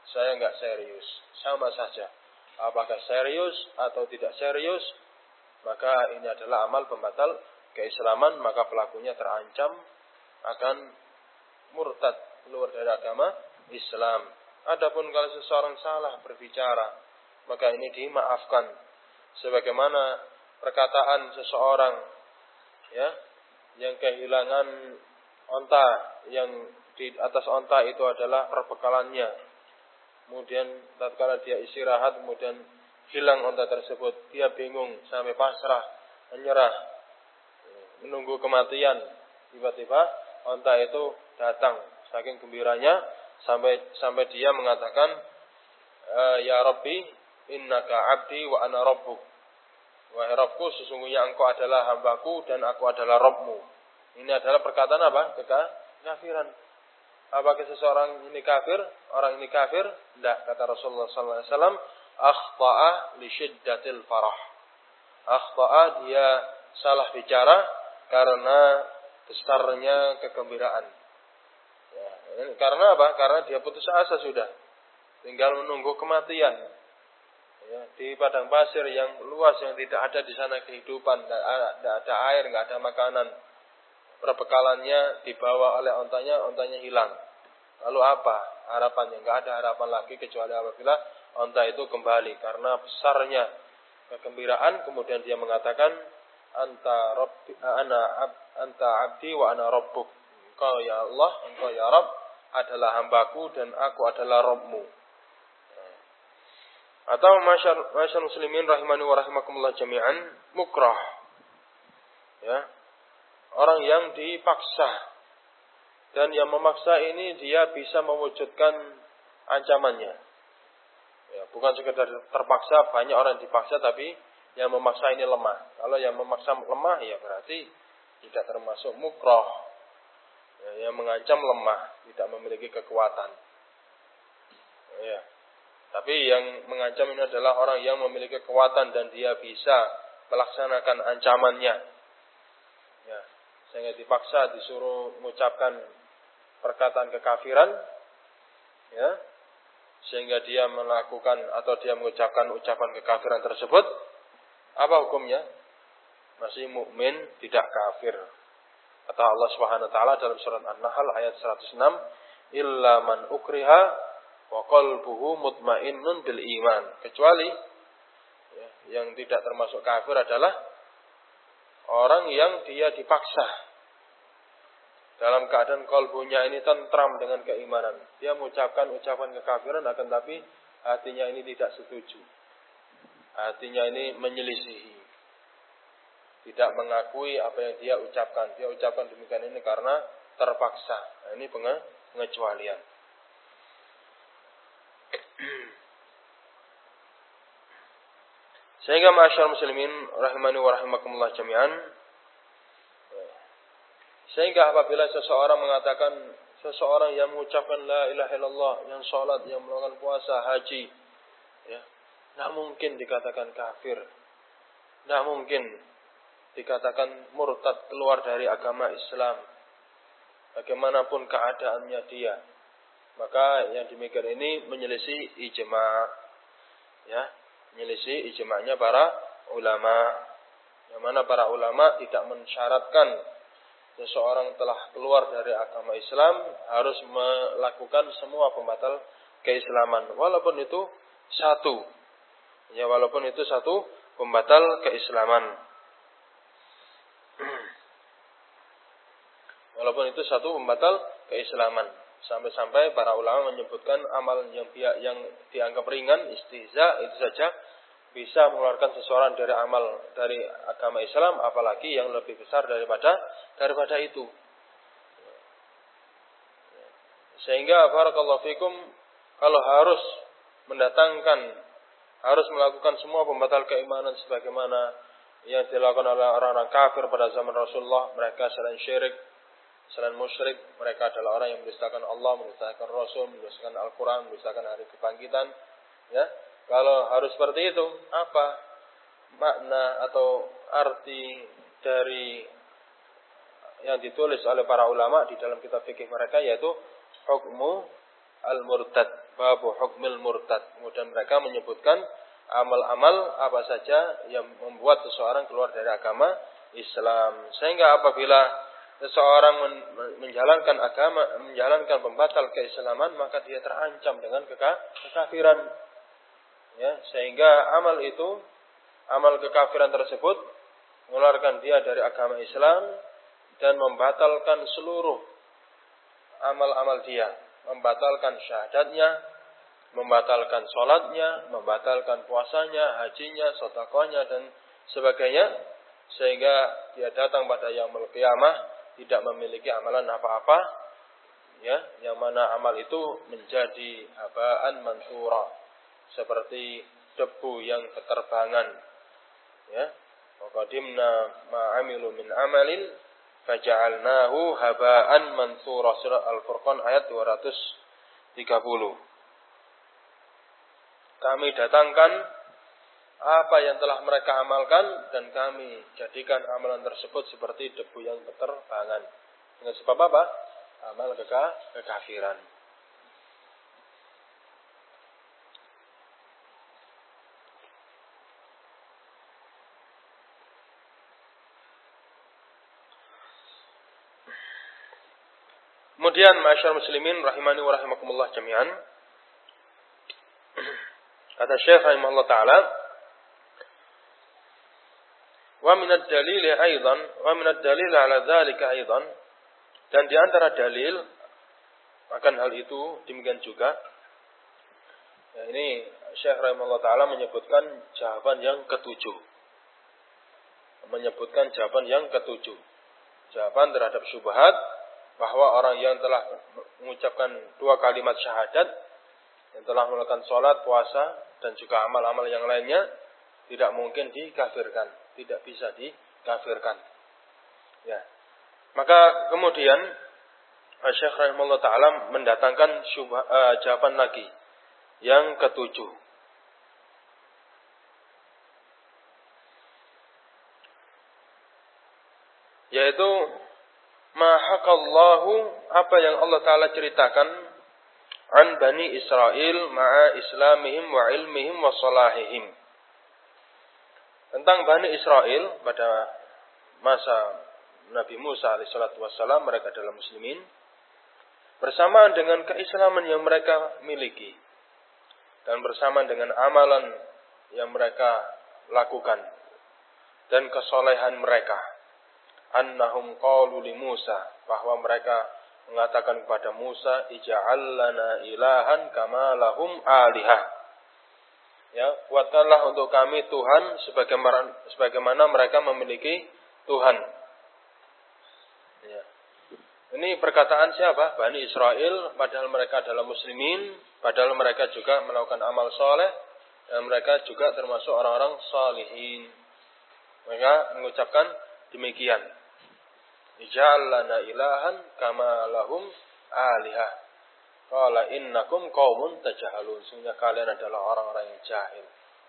saya enggak serius. Sama saja. Apakah serius atau tidak serius, maka ini adalah amal pembatal keislaman, maka pelakunya terancam akan murtad, keluar dari agama Islam. Adapun kalau seseorang salah berbicara, maka ini dimaafkan. Sebagaimana perkataan seseorang ya yang kehilangan onta, yang di atas onta itu adalah perbekalannya. Kemudian tatkala dia istirahat, kemudian hilang onta tersebut, dia bingung sampai pasrah, menyerah, menunggu kematian. Tiba-tiba onta itu datang, saking gembiranya sampai sampai dia mengatakan, ya Rabbi, innaka abdi wa ana rabbuk. Wahai Rabbku, sesungguhnya engkau adalah hambaku dan aku adalah Rabbmu. Ini adalah perkataan apa? Kekafiran. Apakah seseorang ini kafir? Orang ini kafir? Tidak. Kata Rasulullah sallallahu alaihi wasallam, akhta'a li syiddatil farah. Akhta'a, dia salah bicara karena besarnya kegembiraan. Ya, karena apa? Karena dia putus asa sudah. Tinggal menunggu kematian. Ya, di padang pasir yang luas yang tidak ada di sana kehidupan, tidak ada air, tidak ada makanan. Perbekalannya dibawa oleh ontanya, ontanya hilang. Lalu apa harapannya? Tidak ada harapan lagi kecuali apabila onta itu kembali. Karena besarnya kegembiraan, kemudian dia mengatakan, anta rabbi, ana ab, anta abdi wa ana rabbuk. Engkau ya Allah, engkau ya Rabb adalah hambaku dan aku adalah Rabbmu. Atau masyarakat muslimin rahimani wa rahimakumullah jami'an, mukrah. Ya. Orang yang dipaksa. Dan yang memaksa ini dia bisa mewujudkan ancamannya. Ya, bukan sekedar terpaksa, banyak orang dipaksa tapi yang memaksa ini lemah. Kalau yang memaksa lemah ya berarti tidak termasuk mukrah. Ya, yang mengancam lemah, tidak memiliki kekuatan. Ya. Tapi yang mengancam ini adalah orang yang memiliki kekuatan dan dia bisa melaksanakan ancamannya. Ya, sehingga dipaksa disuruh mengucapkan perkataan kekafiran, ya, sehingga dia melakukan atau dia mengucapkan ucapan kekafiran tersebut. Apa hukumnya? Masih mukmin, tidak kafir. Kata Allah Subhanahu wa taala dalam surat An-Nahl ayat seratus enam, "Illa man ukriha wa qalbuhu mutmainnun bil iman." Kecuali ya, yang tidak termasuk kafir adalah orang yang dia dipaksa dalam keadaan kalbunya ini tentram dengan keimanan. Dia mengucapkan ucapan kekafiran akan tapi hatinya ini tidak setuju. Hatinya ini menyelisihi. Tidak mengakui apa yang dia ucapkan. Dia ucapkan demikian ini karena terpaksa. Nah, ini pengecualian. Sehingga ma'asyar muslimin rahimani wa rahimakumullah jami'an, sehingga apabila seseorang mengatakan, seseorang yang mengucapkan la ilaha illallah, yang sholat, yang melakukan puasa, haji, ya, tidak mungkin dikatakan kafir, tidak mungkin dikatakan murtad, keluar dari agama Islam, bagaimanapun keadaannya dia. Maka yang demikian ini menyelisih ijma, ya, menyelisih ijma'nya para ulama. Yang mana para ulama tidak mensyaratkan seseorang telah keluar dari agama Islam harus melakukan semua pembatal keislaman, walaupun itu satu, ya, walaupun itu satu pembatal keislaman, walaupun itu satu pembatal keislaman. Sampai-sampai para ulama menyebutkan amal yang yang dianggap ringan, istihza, itu saja bisa mengeluarkan seseorang dari amal dari agama Islam, apalagi yang lebih besar daripada daripada itu. Sehingga barakallahu fikum, kalau harus mendatangkan, harus melakukan semua pembatal keimanan sebagaimana yang dilakukan oleh orang-orang kafir pada zaman Rasulullah, mereka selain syirik, selain musyrik, mereka adalah orang yang mendustakan Allah, mendustakan Rasul, mendustakan Al-Quran, mendustakan hari kebangkitan. Ya, kalau harus seperti itu, apa makna atau arti dari yang ditulis oleh para ulama di dalam kitab fikih mereka, yaitu hukmu al-murtad, babu hukmil murtad. Kemudian mereka menyebutkan amal-amal apa saja yang membuat seseorang keluar dari agama Islam. Sehingga apabila seseorang menjalankan agama, menjalankan pembatal keislaman, maka dia terancam dengan kekafiran. Ya, sehingga amal itu, amal kekafiran tersebut mengeluarkan dia dari agama Islam dan membatalkan seluruh amal-amal dia, membatalkan syahadatnya, membatalkan sholatnya, membatalkan puasanya, hajinya, sedekahnya dan sebagainya, sehingga dia datang pada yaumul qiyamah tidak memiliki amalan apa-apa, ya, yang mana amal itu menjadi habaan mansura, seperti debu yang keterbangan, ya. Wa qadimna ma 'amilu min amalin faja'alnahu habaan mansura. Surah Al-Furqan ayat dua ratus tiga puluh. Kami datangkan apa yang telah mereka amalkan dan kami jadikan amalan tersebut seperti debu yang keterbangan. Dengan sebab apa? Amal keka, kekafiran. Kemudian masyarakat muslimin rahimani wa rahimakumullah jami'an. Kata Syekh rahimahullah ta'ala, wa min ad-dalil aidan, wa min ad-dalil ala dzalika aidan, dan di antara dalil akan hal itu demikian juga. Ya, ini Syekh rahimahullah ta'ala menyebutkan jawaban yang ketujuh. Menyebutkan jawaban yang ketujuh. Jawaban terhadap syubhat bahwa orang yang telah mengucapkan dua kalimat syahadat, yang telah melakukan sholat, puasa, dan juga amal-amal yang lainnya, tidak mungkin dikafirkan, tidak bisa dikafirkan. Ya. Maka kemudian Syekh rahimahullah ta'ala mendatangkan syubha, uh, jawaban lagi yang ketujuh. Yaitu mahakallahu, apa yang Allah Ta'ala ceritakan an Bani Israel ma'a islamihim wa ilmihim wa salahihim, tentang Bani Israel pada masa Nabi Musa alaihissalatu wassalam. Mereka adalah muslimin bersamaan dengan keislaman yang mereka miliki dan bersamaan dengan amalan yang mereka lakukan dan kesolehan mereka. Annahum qalu li Musa, bahwa mereka mengatakan kepada Musa, ij'al lana ilahan kama lahum alihah. Ya, buatkanlah untuk kami Tuhan sebagaimana sebagaimana mereka memiliki Tuhan. Ya. Ini perkataan siapa? Bani Israel, padahal mereka adalah muslimin, padahal mereka juga melakukan amal soleh, dan mereka juga termasuk orang-orang salihin. Mereka mengucapkan demikian. Ij'al lana ilahan kama lahum alihah. Qala innakum qaumun tajhalun. Sesungguhnya kalian adalah orang-orang yang jahil.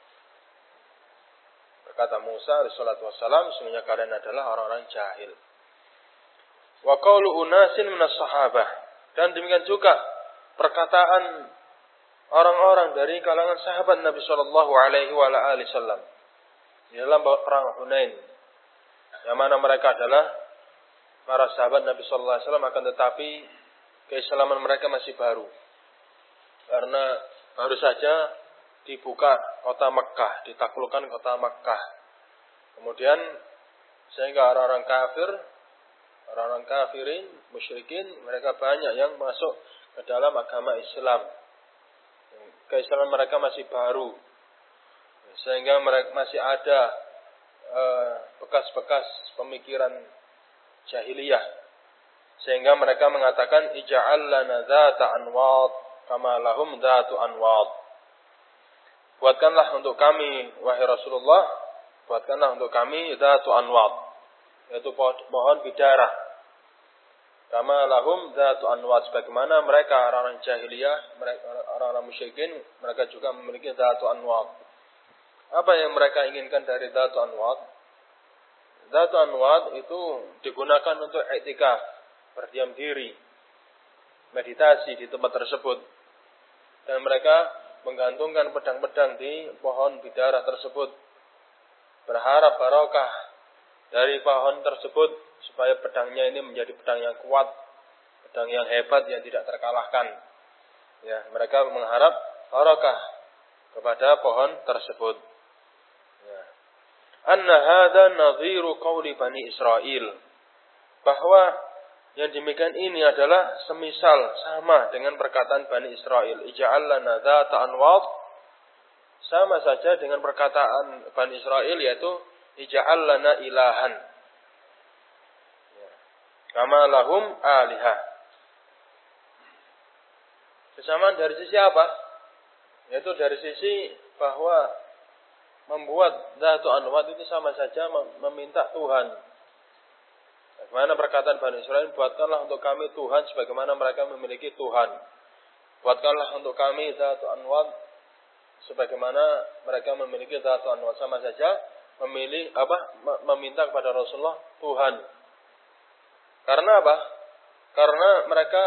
Berkata Musa alaihi salatu wassalam, sesungguhnya kalian adalah orang-orang jahil. Wa qaulu unasin minas sahabah, dan demikian juga perkataan orang-orang dari kalangan sahabat Nabi sallallahu alaihi wasallam di dalam perang Hunain, yang mana mereka adalah para sahabat Nabi sallallahu alaihi wasallam, akan tetapi keislaman mereka masih baru. Karena baru saja dibuka kota Mekkah, ditaklukkan kota Mekkah. Kemudian sehingga orang-orang kafir, orang-orang kafirin, musyrikin, mereka banyak yang masuk ke dalam agama Islam. Keislaman mereka masih baru. Sehingga mereka masih ada uh, bekas-bekas pemikiran jahiliyah, sehingga mereka mengatakan ij'al lana dzata anwad kama lahum dzatu anwad. Buatkanlah untuk kami wahai Rasulullah, buatkanlah untuk kami dzatu anwad, yaitu pohon bidara, kama lahum dzatu anwad, sebagaimana mereka orang-orang jahiliyah, mereka orang-orang musyrikin, mereka juga memiliki dzatu anwad. Apa yang mereka inginkan dari dzatu anwad? Dzatu anwad itu digunakan untuk i'tikaf, berdiam diri, meditasi di tempat tersebut. dan mereka menggantungkan pedang-pedang di pohon bidara tersebut, berharap barokah dari pohon tersebut supaya pedangnya ini menjadi pedang yang kuat, pedang yang hebat yang tidak terkalahkan. Ya, mereka mengharap barokah kepada pohon tersebut. Ya. Anna hadza nadhiru qauli Bani Israil, bahwa yang demikian ini adalah semisal sama dengan perkataan Bani Israil, ij'al lana dzata anwad, sama saja dengan perkataan Bani Israil yaitu ij'al lana ilahan kama lahum alihah. Kesamaan dari sisi apa? Yaitu dari sisi bahwa membuat dzatu anwad itu sama saja meminta Tuhan. Bagaimana perkataan Bani Israil, buatkanlah untuk kami Tuhan sebagaimana mereka memiliki Tuhan. Buatkanlah untuk kami dzatu anwad sebagaimana mereka memiliki dzatu anwad. Sama saja memilih apa? Meminta kepada Rasulullah Tuhan. Karena apa? Karena mereka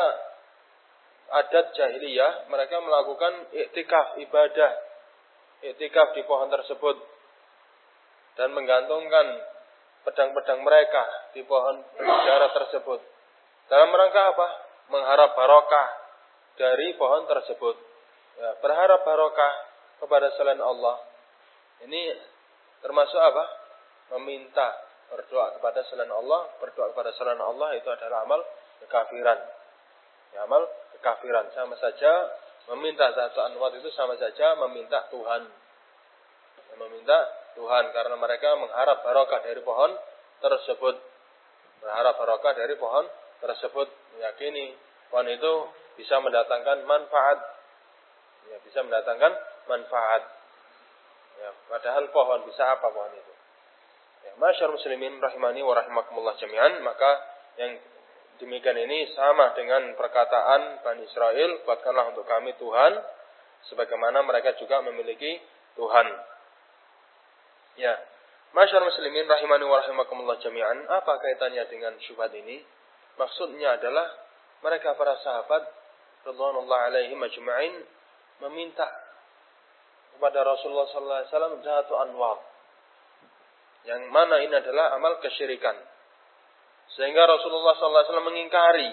adat jahiliyah, mereka melakukan iktikaf ibadah, iktikaf di pohon tersebut dan menggantungkan pedang-pedang mereka di pohon bidara tersebut. Dalam rangka apa? Mengharap barokah dari pohon tersebut. Ya, berharap barokah kepada selain Allah. Ini termasuk apa? Meminta, berdoa kepada selain Allah. Berdoa kepada selain Allah itu adalah amal kekafiran. Ya, amal kekafiran. Sama saja meminta dzatu anwad itu sama saja meminta Tuhan. Ya, meminta Tuhan, karena mereka mengharap barokah dari pohon tersebut. Berharap barokah dari pohon tersebut, meyakini pohon itu bisa mendatangkan manfaat. Ya, bisa mendatangkan manfaat. Ya, padahal pohon bisa apa pohon itu? Ya, masyarakat muslimin rahimani wa rahimakumullah jami'an, maka yang demikian ini sama dengan perkataan Bani Israil, buatkanlah untuk kami Tuhan sebagaimana mereka juga memiliki Tuhan. Ya, masyarakat muslimin rahimani wa rahimakumullah jami'an, apa kaitannya dengan syubhat ini? Maksudnya adalah mereka para sahabat radhiyallahu alaihim ajma'in meminta kepada Rasulullah sallallahu alaihi wasallam dzatu anwad. Yang mana ini adalah amal kesyirikan. Sehingga Rasulullah sallallahu alaihi wasallam mengingkari.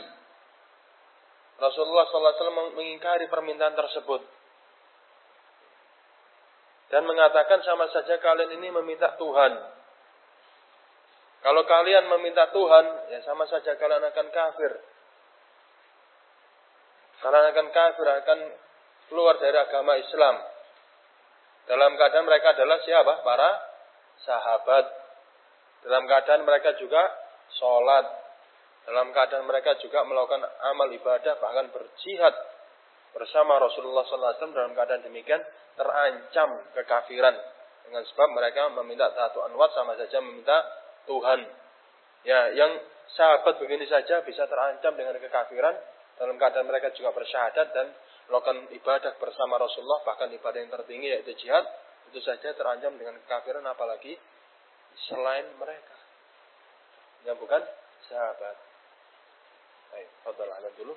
Rasulullah sallallahu alaihi wasallam mengingkari permintaan tersebut. Dan mengatakan sama saja kalian ini meminta Tuhan. Kalau kalian meminta Tuhan, ya sama saja kalian akan kafir. Kalian akan kafir, akan keluar dari agama Islam. Dalam keadaan mereka adalah siapa? Para sahabat. Dalam keadaan mereka juga sholat. Dalam keadaan mereka juga melakukan amal ibadah, bahkan berjihad bersama Rasulullah sallallahu alaihi wasallam. Dalam keadaan demikian terancam kekafiran dengan sebab mereka meminta dzatu anwad sama saja meminta Tuhan. Ya, yang sahabat begini saja bisa terancam dengan kekafiran dalam keadaan mereka juga bersyahadat dan melakukan ibadah bersama Rasulullah, bahkan ibadah yang tertinggi yaitu jihad, itu saja terancam dengan kekafiran, apalagi selain mereka yang bukan sahabat. Baik, fadhal ala dulu.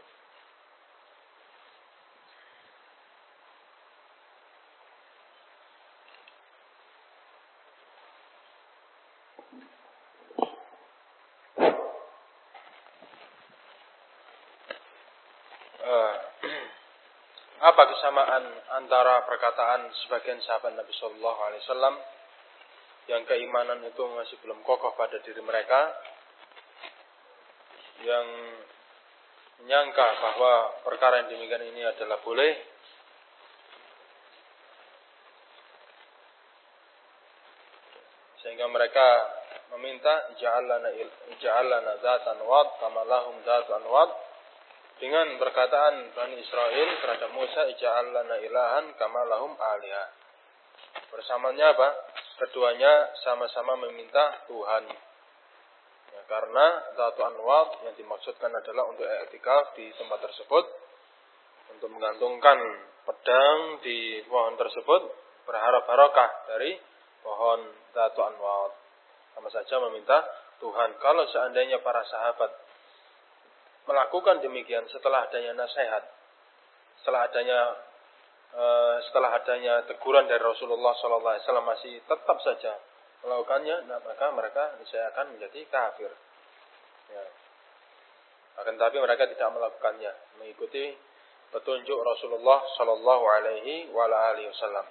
Apa kesamaan antara perkataan sebagian sahabat Nabi Shallallahu Alaihi Wasallam yang keimanan itu masih belum kokoh pada diri mereka, yang menyangka bahwa perkara yang demikian ini adalah boleh, sehingga mereka meminta ija'alana ija'alana dzatan wad kama lahum dzatun wad, dengan perkataan Bani Israil terhadap Musa, ija'al lana ilahan kama lahum alihah. Bersamanya apa? Keduanya sama-sama meminta Tuhan. Ya, karena dzatu anwad yang dimaksudkan adalah untuk i'tikaf di tempat tersebut, untuk menggantungkan pedang di pohon tersebut, berharap barokah dari pohon dzatu anwad. Sama saja meminta Tuhan. Kalau seandainya para sahabat melakukan demikian setelah adanya nasihat, setelah adanya uh, setelah adanya teguran dari Rasulullah Sallallahu Alaihi Wasallam masih tetap saja melakukannya, nah, maka mereka niscaya akan menjadi kafir. Ya. Akan tapi mereka tidak melakukannya, mengikuti petunjuk Rasulullah Sallallahu Alaihi Wasallam.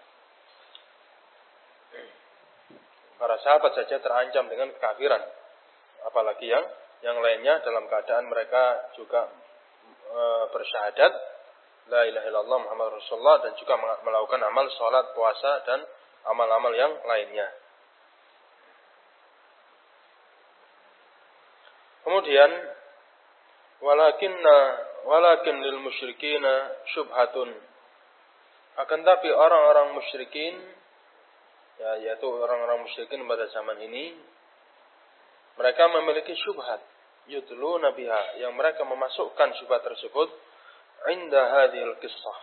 Para sahabat saja terancam dengan kekafiran, apalagi yang yang lainnya dalam keadaan mereka juga e, bersyahadat la ilaha illallah Muhammad Rasulullah dan juga melakukan amal salat, puasa dan amal-amal yang lainnya. Kemudian walakinna walakin lil musyrikina syubhatun, akan tapi orang-orang musyrikin, ya, yaitu orang-orang musyrikin pada zaman ini, mereka memiliki syubhat yudluna biha, yang mereka memasukkan syubhat tersebut inda hadhil qissah.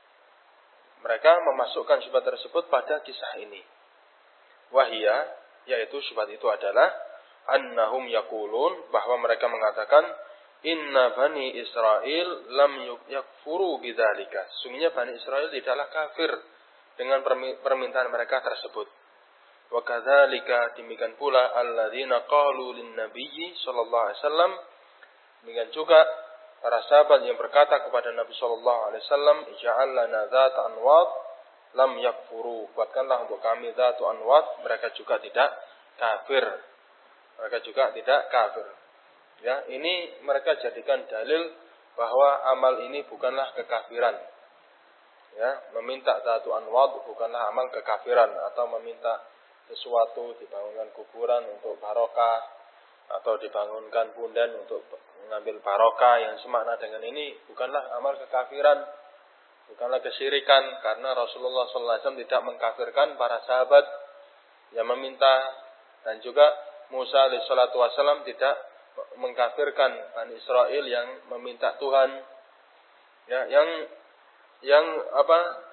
Mereka memasukkan syubhat tersebut pada kisah ini. Wahia, yaitu syubhat itu adalah annahum yaqulun, bahwa mereka mengatakan inna bani Israel lam yakfuru bidzalika. Sesungguhnya Bani Israel tidaklah kafir dengan permintaan mereka tersebut. Wa kadzalika, demikian pula alladzina qalu lin nabiyyi sallallahu alaihi wasallam, demikian juga para sahabat yang berkata kepada Nabi sallallahu alaihi wasallam, ij'al lana dzata anwat lam yakfuru, buatkanlah untuk kami dzatu anwat, mereka juga tidak kafir. Mereka juga tidak kafir. Ya, ini mereka jadikan dalil bahwa amal ini bukanlah kekafiran. Ya, meminta dzatu anwat bukanlah amal kekafiran, atau meminta sesuatu, dibangunkan kuburan untuk barokah, atau dibangunkan punden untuk mengambil barokah, yang semakna dengan ini bukanlah amal kekafiran, bukanlah kesyirikan, karena Rasulullah sallallahu alaihi wasallam tidak mengkafirkan para sahabat yang meminta, dan juga Musa alaihi salatu wasallam tidak mengkafirkan Bani Israel yang meminta Tuhan. Ya, yang yang apa?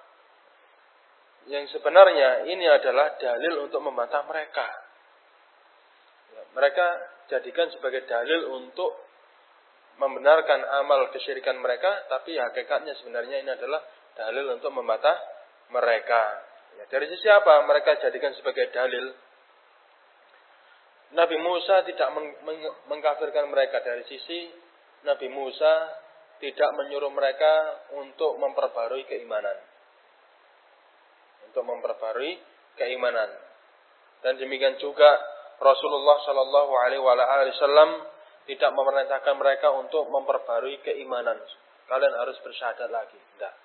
Yang sebenarnya ini adalah dalil untuk membantah mereka. Ya, mereka jadikan sebagai dalil untuk membenarkan amal kesyirikan mereka, tapi hakikatnya sebenarnya ini adalah dalil untuk membantah mereka. Ya, dari sisi apa mereka jadikan sebagai dalil? Nabi Musa tidak meng- meng- mengkafirkan mereka. Dari sisi Nabi Musa tidak menyuruh mereka untuk memperbarui keimanan. Untuk memperbarui keimanan. Dan demikian juga Rasulullah Sallallahu Alaihi Wasallam tidak memerintahkan mereka untuk memperbarui keimanan. Kalian harus bersyahadat lagi. Tidak.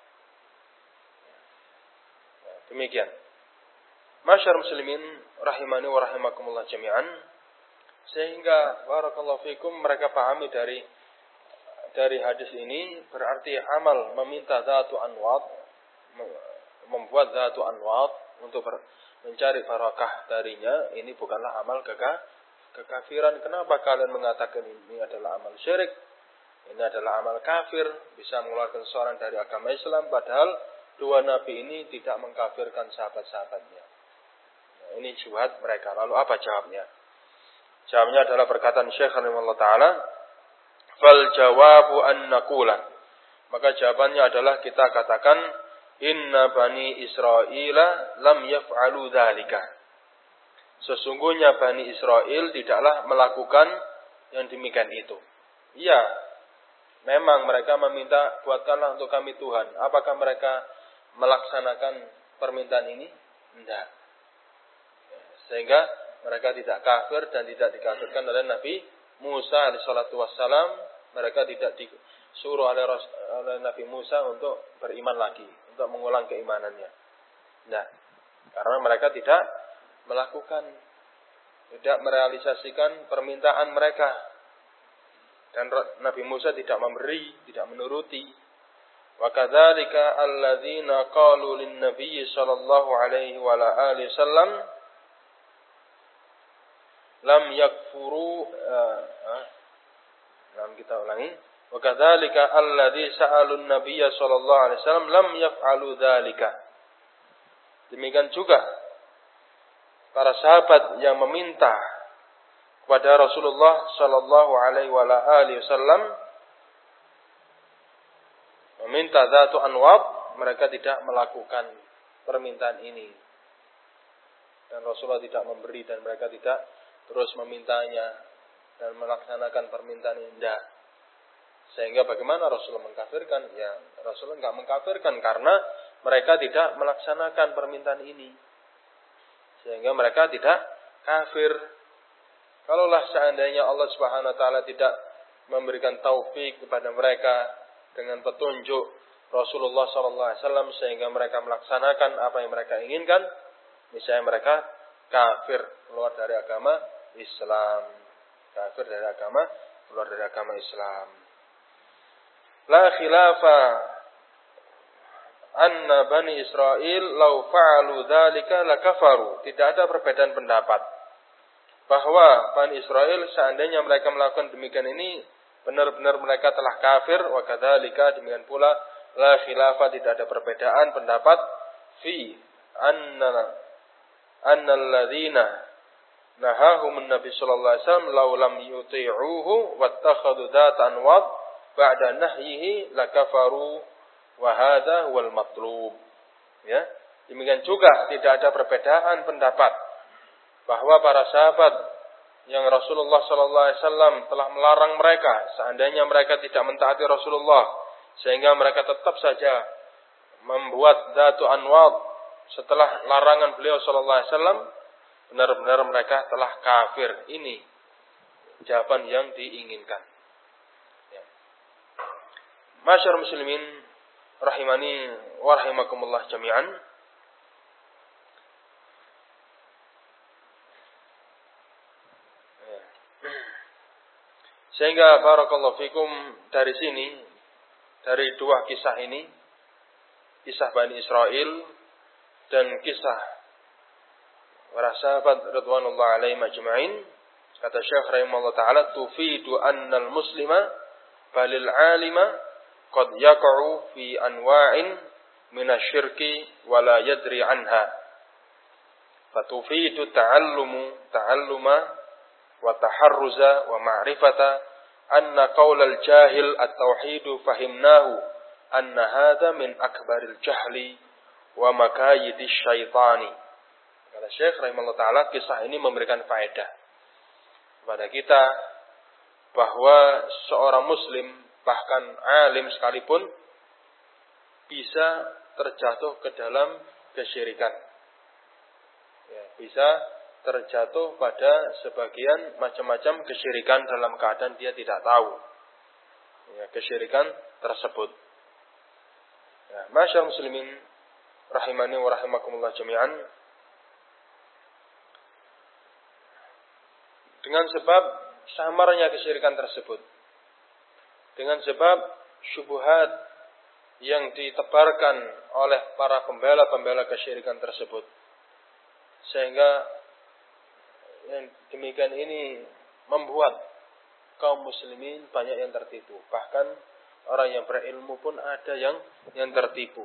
Demikian. Masyarakat muslimin rahimani wa rahimakumullah jami'an. Sehingga barakallahu fikum, mereka pahami dari dari hadis ini berarti amal meminta dzatu anwat, membuat dzatu anwat untuk ber, mencari barakah darinya, ini bukanlah amal keka, kekafiran. Kenapa kalian mengatakan ini adalah amal syirik? Ini adalah amal kafir, bisa mengeluarkan seorang dari agama Islam, padahal dua nabi ini tidak mengkafirkan sahabat-sahabatnya. Nah, ini syubhat mereka. Lalu apa jawabnya? Jawabnya adalah perkataan Syekh rahimahullah ta'ala, fal jawabu an naqula. Maka jawabannya adalah kita katakan, inna bani Israila lam yaf'alu dzalika. Sesungguhnya Bani Israel tidaklah melakukan yang demikian itu. Iya, memang mereka meminta, buatkanlah untuk kami Tuhan. Apakah mereka melaksanakan permintaan ini? Tidak. Sehingga mereka tidak kafir dan tidak dikafirkan oleh Nabi Musa alaihi salatu wassalam. Mereka tidak disuruh oleh, oleh Nabi Musa untuk beriman lagi, untuk mengulang keimanannya. Nah, karena mereka tidak melakukan, tidak merealisasikan permintaan mereka. Dan Nabi Musa tidak memberi, tidak menuruti. Wa kadzalika alladzina qalu lin nabiy sallallahu alaihi wa alihi wasallam lam yakfuru. Uh, uh, Nah, kita ulangi. Wa kadzalika alladzi sa'alun nabiyya sallallahu alaihi wasallam lam yaf'alu dzalika. Demikian juga para sahabat yang meminta kepada Rasulullah sallallahu alaihi wasallam meminta dzatu anwab, mereka tidak melakukan permintaan ini. Dan Rasulullah tidak memberi dan mereka tidak terus memintanya dan melaksanakan permintaan ini. Tidak. Sehingga bagaimana Rasulullah mengkafirkan? Ya, Rasulullah enggak mengkafirkan karena mereka tidak melaksanakan permintaan ini. Sehingga mereka tidak kafir. Kalaulah seandainya Allah Subhanahu wa taala tidak memberikan taufik kepada mereka dengan petunjuk Rasulullah sallallahu alaihi wasallam sehingga mereka melaksanakan apa yang mereka inginkan, misalnya mereka kafir, keluar dari agama Islam. Kafir dari agama, keluar dari agama Islam. La khilafa anna Bani Israel law fa'alu dzalika lakafaru. Tidak ada perbedaan pendapat bahwa Bani Israel seandainya mereka melakukan demikian ini benar-benar mereka telah kafir. Wa kadzalika, demikian pula la khilafa, tidak ada perbedaan pendapat fi anna anna alladzina nahahum an-nabi sallallahu alaihi wasallam law lam yuti'uhu wattakhadhu dzatan wad ba'da nahyihi lakafaru wa hadza huwal matlub. Ya, demikian juga tidak ada perbedaan pendapat bahwa para sahabat yang Rasulullah sallallahu alaihi wasallam telah melarang mereka, seandainya mereka tidak mentaati Rasulullah sehingga mereka tetap saja membuat dzatu anwad setelah larangan beliau sallallahu alaihi wasallam, benar-benar mereka telah kafir. Ini jawaban yang diinginkan. Ya. Masyarul muslimin rahimani wa rahimakumullah jami'an. Ya. Sehingga barakallahu fikum, dari sini, dari dua kisah ini, kisah Bani Israel dan kisah para sahabat radhiyallahu alaihim ajma'in, kata Syekh rahimahullah taala, tufidu anna al-muslima balil 'alima qad yaqa'u fi anwa'in min asy-syirki wa la yadri anha. Fatufidu ta'allumu ta'alluma wa taharruza wa ma'rifata anna qaulal jahil at-tauhidu fahimnahu anna hadha min akbaril jahli wa makayidish syaitani. Kata Syekh rahimahullah ta'ala, kisah ini memberikan faedah kepada kita bahwa seorang muslim, bahkan alim sekalipun, bisa terjatuh ke dalam kesyirikan. Ya, bisa terjatuh pada sebagian macam-macam kesyirikan dalam keadaan dia tidak tahu ya, kesyirikan tersebut. Ya, masyaallah muslimin rahimani wa rahimakumullah jami'an. Dengan sebab samarnya kesyirikan tersebut, dengan sebab syubhat yang ditebarkan oleh para pembela-pembela kesyirikan tersebut, sehingga yang demikian ini membuat kaum muslimin banyak yang tertipu. Bahkan orang yang berilmu pun ada yang yang tertipu,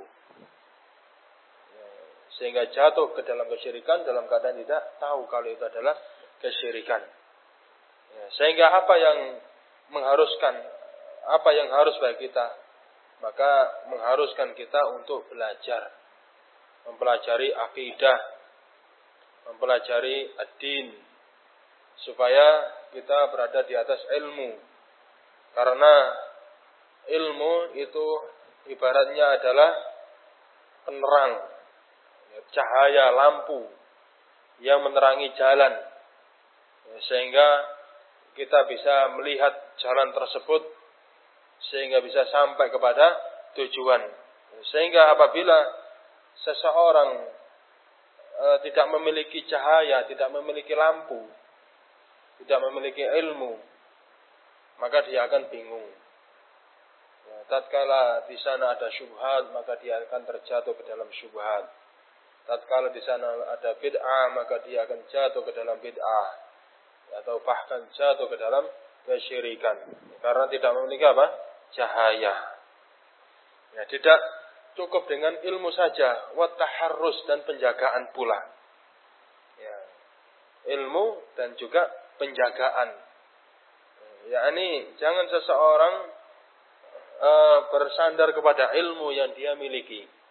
sehingga jatuh ke dalam kesyirikan dalam keadaan tidak tahu kalau itu adalah kesyirikan. Ya, sehingga apa yang mengharuskan, apa yang harus bagi kita, maka mengharuskan kita untuk belajar, mempelajari akidah, mempelajari ad-din, supaya kita berada di atas ilmu. Karena ilmu itu ibaratnya adalah penerang, cahaya lampu yang menerangi jalan, sehingga kita bisa melihat jalan tersebut, sehingga bisa sampai kepada tujuan. Sehingga apabila seseorang e, tidak memiliki cahaya, tidak memiliki lampu, tidak memiliki ilmu, maka dia akan bingung. Ya, tatkala di sana ada syubhat, maka dia akan terjatuh ke dalam syubhat. Tatkala di sana ada bid'ah, maka dia akan jatuh ke dalam bid'ah, atau bahkan jatuh ke dalam kesyirikan, karena tidak memiliki apa? Cahaya. Ya, tidak cukup dengan ilmu saja, wa taharrus, dan penjagaan pula. Ya, ilmu dan juga penjagaan. Ya, ini jangan seseorang uh, bersandar kepada ilmu yang dia miliki.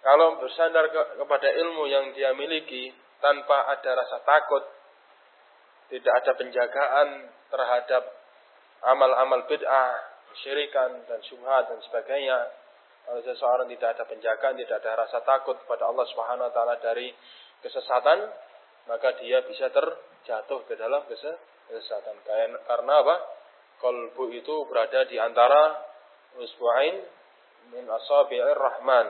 kalau bersandar ke, kepada ilmu yang dia miliki tanpa ada rasa takut, tidak ada penjagaan terhadap amal-amal bid'ah, syirikan dan syubhat dan sebagainya. Kalau seseorang tidak ada penjagaan, tidak ada rasa takut kepada Allah Subhanahu wa taala dari kesesatan, maka dia bisa terjatuh ke dalam kesesatan. Karena apa? Qalbu itu berada di antara usbu'ain min asabi'ir rahman.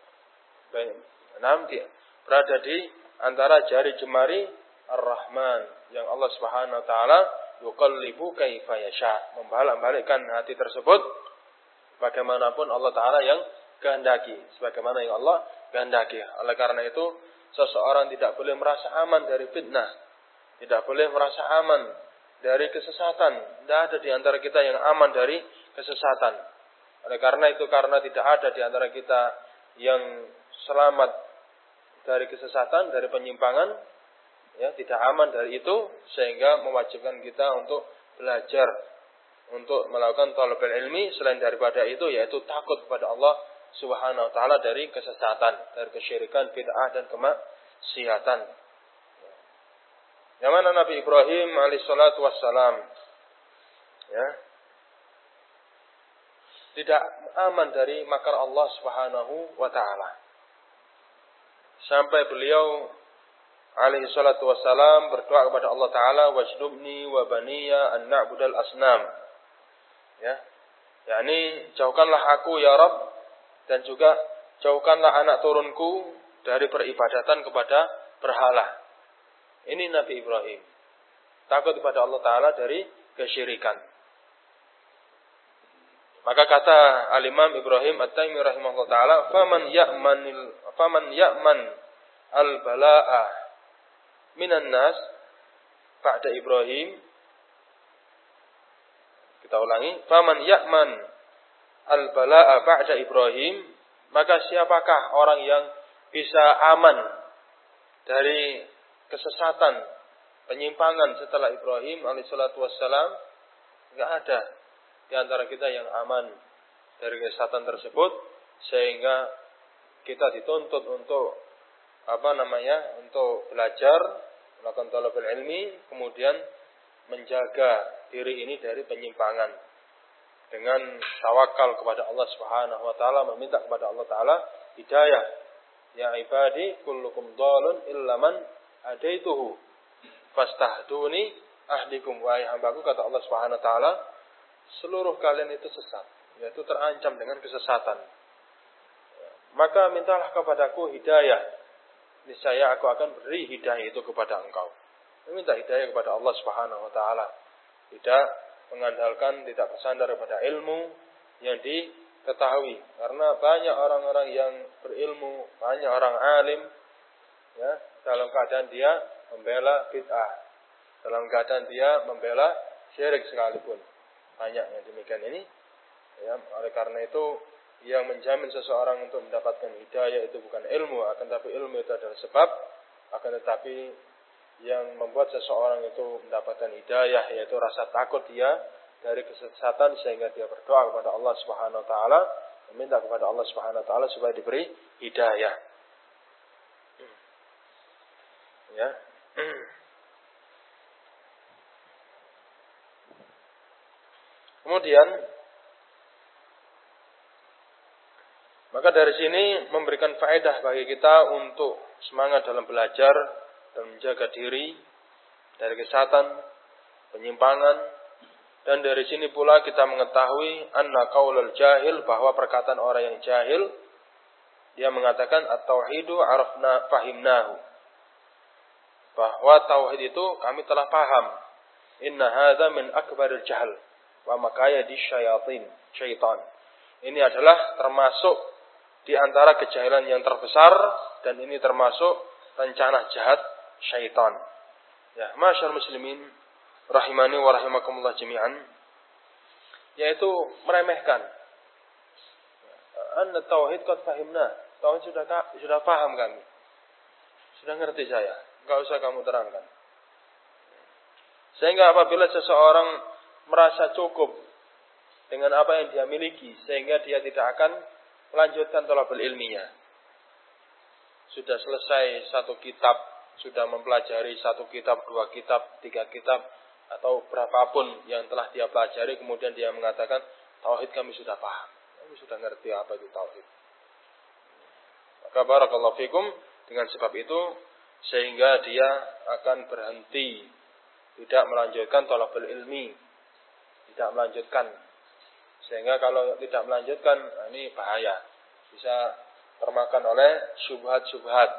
Enam dia berada di antara jari jemari Ar-Rahman yang Allah Subhanahu wa taala yuqallibu kaifa yasha, membolak-balikkan hati tersebut bagaimanapun Allah taala yang kehendaki, sebagaimana yang Allah kehendaki. Oleh karena itu, seseorang tidak boleh merasa aman dari fitnah, tidak boleh merasa aman dari kesesatan. Tidak ada di antara kita yang aman dari kesesatan. Oleh karena itu, karena tidak ada di antara kita yang selamat dari kesesatan, dari penyimpangan, ya, tidak aman dari itu, sehingga mewajibkan kita untuk belajar, untuk melakukan talabul ilmi. Selain daripada itu, yaitu takut kepada Allah Subhanahu wa taala dari kesesatan, dari kesyirikan, bid'ah dan kemaksiatan. Yang mana Nabi Ibrahim alaihissalatu wassalam, ya, tidak aman dari makar Allah Subhanahu wa taala. Sampai beliau alaihi salatu wassalam berdoa kepada Allah taala, wajnubni wa baniya an na'budal asnam. Ya. yakni jauhkanlah aku ya Rabb, dan juga jauhkanlah anak turunku dari peribadatan kepada berhala. Ini Nabi Ibrahim. Takut kepada Allah taala dari kesyirikan. Maka kata Al-Imam Ibrahim At-Taimi rahimahullah taala, "Faman ya'manil faman ya'man al-bala'a minan nas ba'da Ibrahim." Kita ulangi, "Faman ya'man al-bala'a ba'da Ibrahim." Maka siapakah orang yang bisa aman dari kesesatan, penyimpangan setelah Ibrahim alaihissalatu wassalam? Enggak ada di antara kita yang aman dari kesesatan tersebut, sehingga kita dituntut untuk apa namanya untuk belajar, melakukan talabul ilmi, kemudian menjaga diri ini dari penyimpangan dengan tawakal kepada Allah Subhanahu wa taala, meminta kepada Allah taala hidayah. Ya ibadi kullukum dhalun illa man hadaituhu fastahduni ahdikum. Wahai hambaku, kata Allah Subhanahu wa taala, seluruh kalian itu sesat, yaitu terancam dengan kesesatan. Maka mintalah kepadaku hidayah, niscaya aku akan beri hidayah itu kepada engkau. Minta hidayah kepada Allah Subhanahu wa taala. Tidak mengandalkan, tidak bersandar pada ilmu yang diketahui. Karena banyak orang-orang yang berilmu, banyak orang alim, ya, dalam keadaan dia membela bid'ah, dalam keadaan dia membela syirik sekalipun. Banyak yang demikian ini. Ya, oleh karena itu, yang menjamin seseorang untuk mendapatkan hidayah itu bukan ilmu, akan tetapi ilmu itu adalah sebab. Akan tetapi yang membuat seseorang itu mendapatkan hidayah, yaitu rasa takut dia dari kesesatan, sehingga dia berdoa kepada Allah Subhanahu wa taala, meminta kepada Allah Subhanahu wa taala supaya diberi hidayah. Ya. Kemudian, maka dari sini memberikan faedah bagi kita untuk semangat dalam belajar dan menjaga diri dari kesesatan, penyimpangan. Dan dari sini pula kita mengetahui anna qaulul jahil, bahwa perkataan orang yang jahil, dia mengatakan at-tauhidu arafna fahimnahu, bahwa tauhid itu kami telah paham. Inna hadza min akbaril jahl wa makayadi syayatin, syaitan. Ini adalah termasuk di antara kejahilan yang terbesar, dan ini termasuk rencana jahat syaitan. Ya, masyaallah muslimin rahimani wa rahimakumullah jami'an, yaitu meremehkan. Anna tauhid qad fahimna, tauhid sudah sudah paham kami, sudah ngerti saya, enggak usah kamu terangkan. Sehingga apabila seseorang merasa cukup dengan apa yang dia miliki, sehingga dia tidak akan melanjutkan talabul ilminya. sudah selesai satu kitab, sudah mempelajari satu kitab, dua kitab, tiga kitab, atau berapapun yang telah dia pelajari, kemudian dia mengatakan, tauhid kami sudah paham, kami sudah ngerti apa itu tauhid. Maka barakallahu fikum, dengan sebab itu, sehingga dia akan berhenti, tidak melanjutkan thalabul ilmi, tidak melanjutkan. Sehingga kalau tidak melanjutkan, ini bahaya, bisa termakan oleh syubhat-syubhat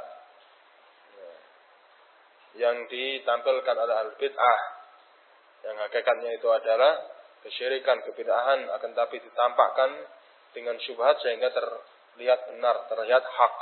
yang ditampilkan oleh al-bid'ah, yang hakikatnya itu adalah kesyirikan, kebid'ahan, akan tapi ditampakkan dengan syubhat sehingga terlihat benar, terlihat hak.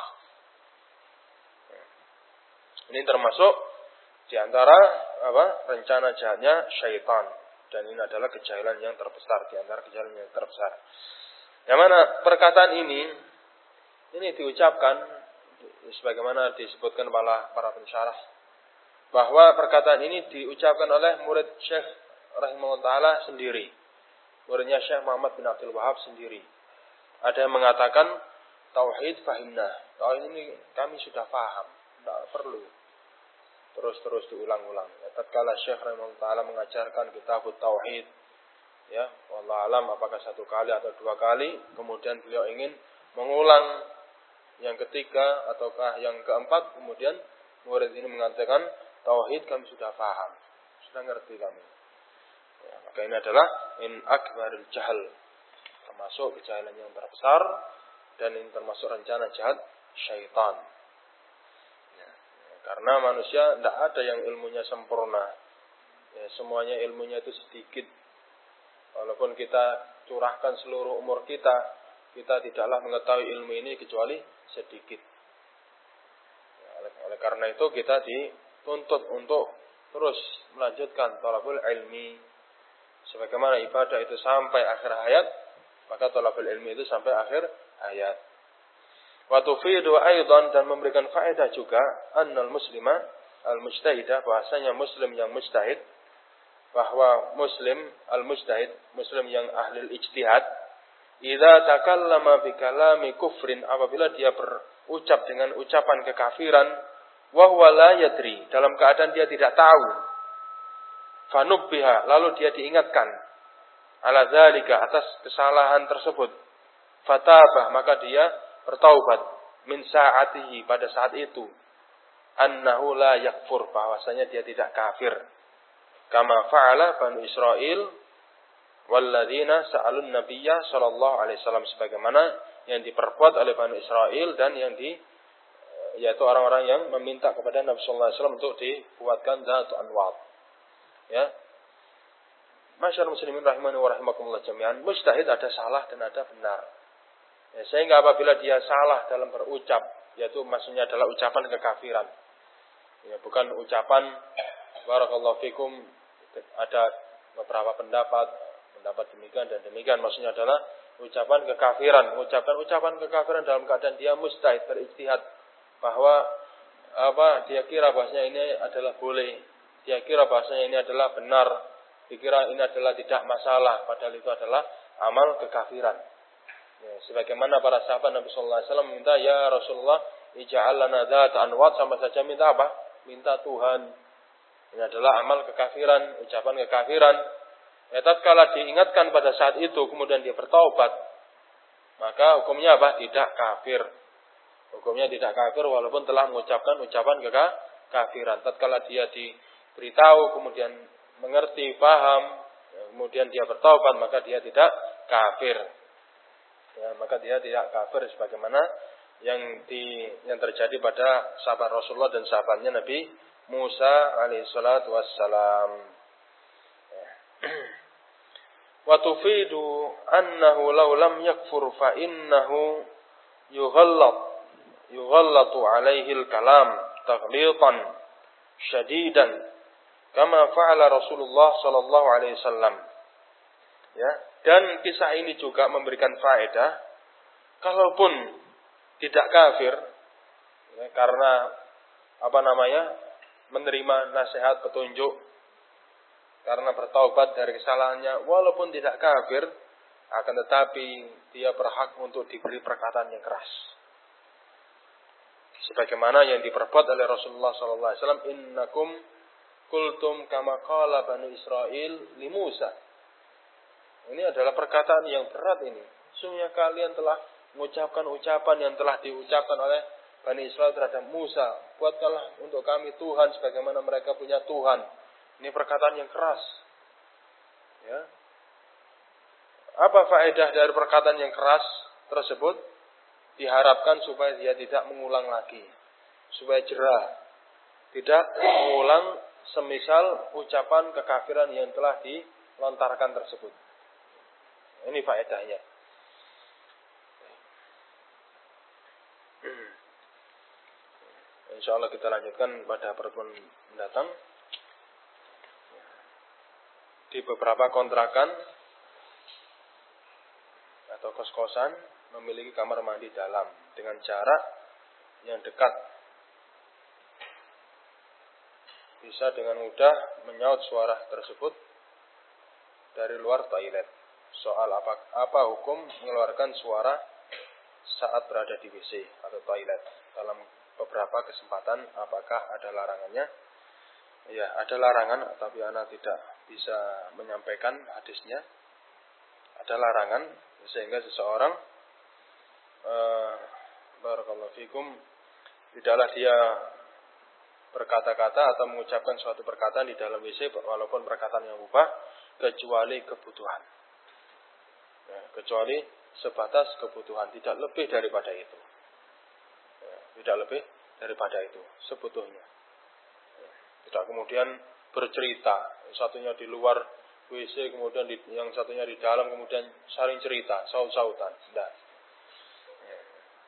Ini termasuk di antara apa rencana jahatnya syaitan, dan ini adalah kejahilan yang terbesar, di antara kejahilan yang terbesar. Yang mana perkataan ini ini diucapkan sebagaimana disebutkan oleh para pensyarah, bahwa perkataan ini diucapkan oleh murid Syekh rahimahullah taala sendiri, muridnya Syekh Muhammad bin Abdul Wahab sendiri. Ada yang mengatakan tauhid fahimna, tauhid ini kami sudah paham, tidak perlu terus-terus diulang-ulang. Ya, tatkala Syekh rahimahullah taala mengajarkan kitab tauhid, ya, wallahu alam apakah satu kali atau dua kali, kemudian beliau ingin mengulang yang ketiga ataukah yang keempat, kemudian murid ini mengatakan tauhid kami sudah paham, sudah ngerti kami. Ya, maka ini adalah min akbaril jahl, termasuk kejahilan yang terbesar, dan ini termasuk rencana jahat syaitan. Ya, ya, karena manusia tidak ada yang ilmunya sempurna. Ya, semuanya ilmunya itu sedikit. Walaupun kita curahkan seluruh umur kita, kita tidaklah mengetahui ilmu ini kecuali sedikit. Ya, oleh, oleh karena itu kita dituntut untuk terus melanjutkan thalabul ilmi. Sebagaimana ibadah itu sampai akhir hayat, maka thalabul ilmi itu sampai akhir hayat. Wa tufidu aidan, dan memberikan faedah juga, annal muslima al-mujtahidah, bahasanya muslim yang mujtahid, bahwa muslim al-mujtahid, muslim yang ahli ijtihad, idza takallama bi kalami kufrin, apabila dia berucap dengan ucapan kekafiran, wa huwa la yadri, dalam keadaan dia tidak tahu, fanubbiha, lalu dia diingatkan, ala dzalika, atas kesalahan tersebut, fatabah, maka dia bertaubat, min sa'atihi, pada saat itu, annahu la yakfur, bahwasanya dia tidak kafir, kama fa'ala Banu Israil walladzina sa'alun nabiyya sallallahu alaihi wasallam, sebagaimana yang diperbuat oleh Banu Israil dan yang di yaitu orang-orang yang meminta kepada Nabi sallallahu alaihi wasallam untuk dibuatkan Dzatu Anwat. Ya. Masyaallah muslimin rahimani wa rahimakumullah jami'an, mujtahid ada salah dan ada benar. Ya, sehingga apabila dia salah dalam berucap, yaitu maksudnya adalah ucapan kekafiran. Ya, bukan ucapan barakallahu fikum, ada beberapa pendapat pendapat demikian dan demikian, maksudnya adalah ucapan kekafiran, mengucapkan ucapan kekafiran dalam keadaan dia mujtahid, berijtihad, bahwa apa dia kira bahasanya ini adalah boleh, dia kira bahasanya ini adalah benar, dikira ini adalah tidak masalah, padahal itu adalah amal kekafiran. Ya, sebagaimana para sahabat Nabi sallallahu alaihi wasallam minta, ya Rasulullah, ij'al lana dzata anwat, sama saja minta apa? Minta Tuhan. Ini adalah amal kekafiran, ucapan kekafiran. Ya, tatkala diingatkan pada saat itu, kemudian dia bertaubat, maka hukumnya apa? Tidak kafir. Hukumnya tidak kafir walaupun telah mengucapkan ucapan kekafiran. Tatkala dia diberitahu, kemudian mengerti, paham, kemudian dia bertaubat, maka dia tidak kafir. Ya, maka dia tidak kafir sebagaimana yang di yang terjadi pada sahabat Rasulullah dan sahabatnya Nabi Musa alaihissalatu wassalam. Wa tufidu annahu law lam yakfur fa innahu yughallat yughallatu alaihi al-kalam taghlitan syadidan kama fa'ala Rasulullah sallallahu alaihi wasallam. Ya, dan kisah ini juga memberikan faedah, kalaupun tidak kafir, ya, karena apa namanya menerima nasihat petunjuk, karena bertaubat dari kesalahannya, walaupun tidak kafir, akan tetapi dia berhak untuk diberi perkataan yang keras. Sebagaimana yang diperbuat oleh Rasulullah sallallahu alaihi wasallam, innakum qultum kama qala Bani Israil li Musa. Ini adalah perkataan yang berat ini. Sungguhnya kalian telah mengucapkan ucapan yang telah diucapkan oleh Bani Israil terhadap Musa. Buatkanlah untuk kami Tuhan sebagaimana mereka punya Tuhan. Ini perkataan yang keras. Ya. Apa faedah dari perkataan yang keras tersebut? Diharapkan supaya dia tidak mengulang lagi. Supaya jerah. Tidak mengulang semisal ucapan kekafiran yang telah dilontarkan tersebut. Ini faedahnya. InsyaAllah kita lanjutkan pada pertemuan mendatang. Di beberapa kontrakan atau kos-kosan memiliki kamar mandi dalam dengan jarak yang dekat. Bisa dengan mudah menyaut suara tersebut dari luar toilet. Soal apa, apa hukum mengeluarkan suara saat berada di W C atau toilet dalam beberapa kesempatan, apakah ada larangannya? Ya, ada larangan, tapi anak tidak bisa menyampaikan hadisnya. Ada larangan sehingga seseorang uh, barakallahu fikum tidaklah dia berkata-kata atau mengucapkan suatu perkataan di dalam W C walaupun perkataan yang mubah kecuali kebutuhan. Ya, kecuali sebatas kebutuhan, tidak lebih daripada itu. Ya, tidak lebih daripada itu sebetulnya. Ya, tidak kemudian bercerita, satunya di luar W C, kemudian di, yang satunya di dalam, kemudian saling cerita, saut-sautan. Tidak. Ya.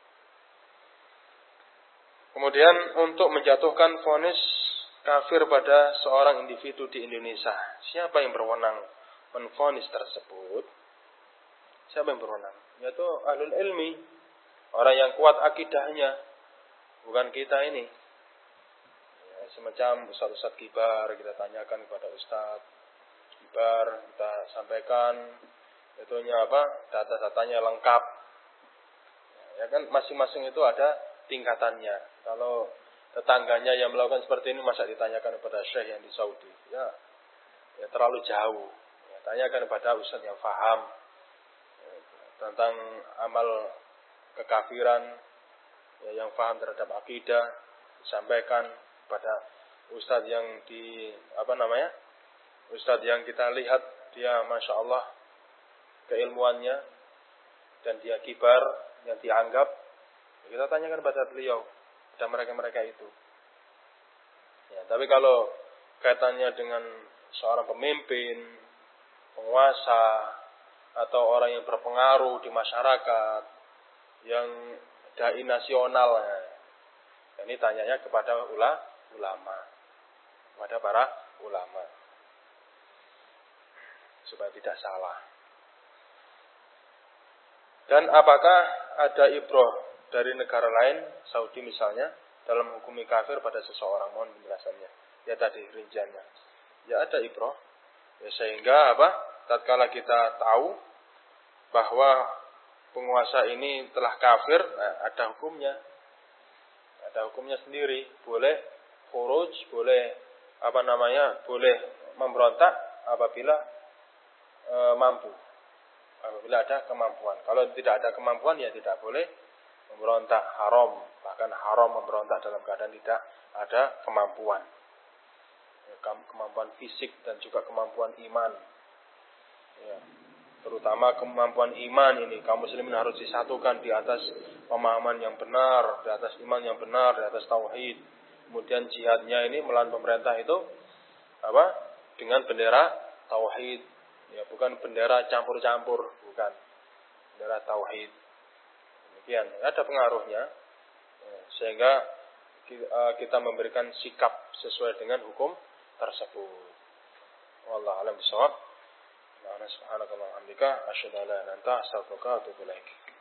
Kemudian untuk menjatuhkan vonis kafir pada seorang individu di Indonesia, siapa yang berwenang menvonis tersebut? Siapa yang berwenang? Yaitu ahlul ilmi, orang yang kuat akidahnya, bukan kita ini. Ya, semacam ustaz-ustaz kibar, kita tanyakan kepada ustaz kibar, kita sampaikan, itunya apa? Data-datanya lengkap. Ya kan, masing-masing itu ada tingkatannya. Kalau tetangganya yang melakukan seperti ini, masa ditanyakan kepada syekh yang di Saudi? Ya, ya terlalu jauh. Ya, tanyakan kepada ustaz yang faham tentang amal kekafiran, ya, yang paham terhadap akidah, disampaikan pada ustadz yang di apa namanya, ustadz yang kita lihat dia masya Allah keilmuannya dan dia kibar yang dianggap, ya, kita tanyakan pada beliau, pada mereka-mereka itu. Ya, tapi kalau kaitannya dengan seorang pemimpin, penguasa, atau orang yang berpengaruh di masyarakat, yang dai nasional, ya, ini tanyanya kepada ula, ulama, kepada para ulama, supaya tidak salah. Dan apakah ada ibrah dari negara lain, Saudi misalnya, dalam menghukumi kafir pada seseorang? Mohon penjelasannya. Ya tadi rinciannya. Ya ada ibrah. Ya, sehingga apa? Tatkala kita tahu bahwa penguasa ini telah kafir, nah, ada hukumnya. Ada hukumnya sendiri. Boleh khuruj, boleh apa namanya? Boleh memberontak apabila e, mampu. Apabila ada kemampuan. Kalau tidak ada kemampuan ya tidak boleh memberontak, haram. Bahkan haram memberontak dalam keadaan tidak ada kemampuan. Kemampuan fisik dan juga kemampuan iman. Ya, terutama kemampuan iman ini kaum muslimin harus disatukan di atas pemahaman yang benar, di atas iman yang benar, di atas tauhid. Kemudian jihadnya ini melawan pemerintah itu apa? Dengan bendera tauhid. Ya, bukan bendera campur-campur, bukan. Bendera tauhid. Demikian, ada pengaruhnya. Ya, sehingga kita memberikan sikap sesuai dengan hukum tersebut. Wallahu a'lam bishawab. Subhanakallahumma wa bihamdika asyhadu an la ilaha illa anta astaghfiruka wa atubu ilaik.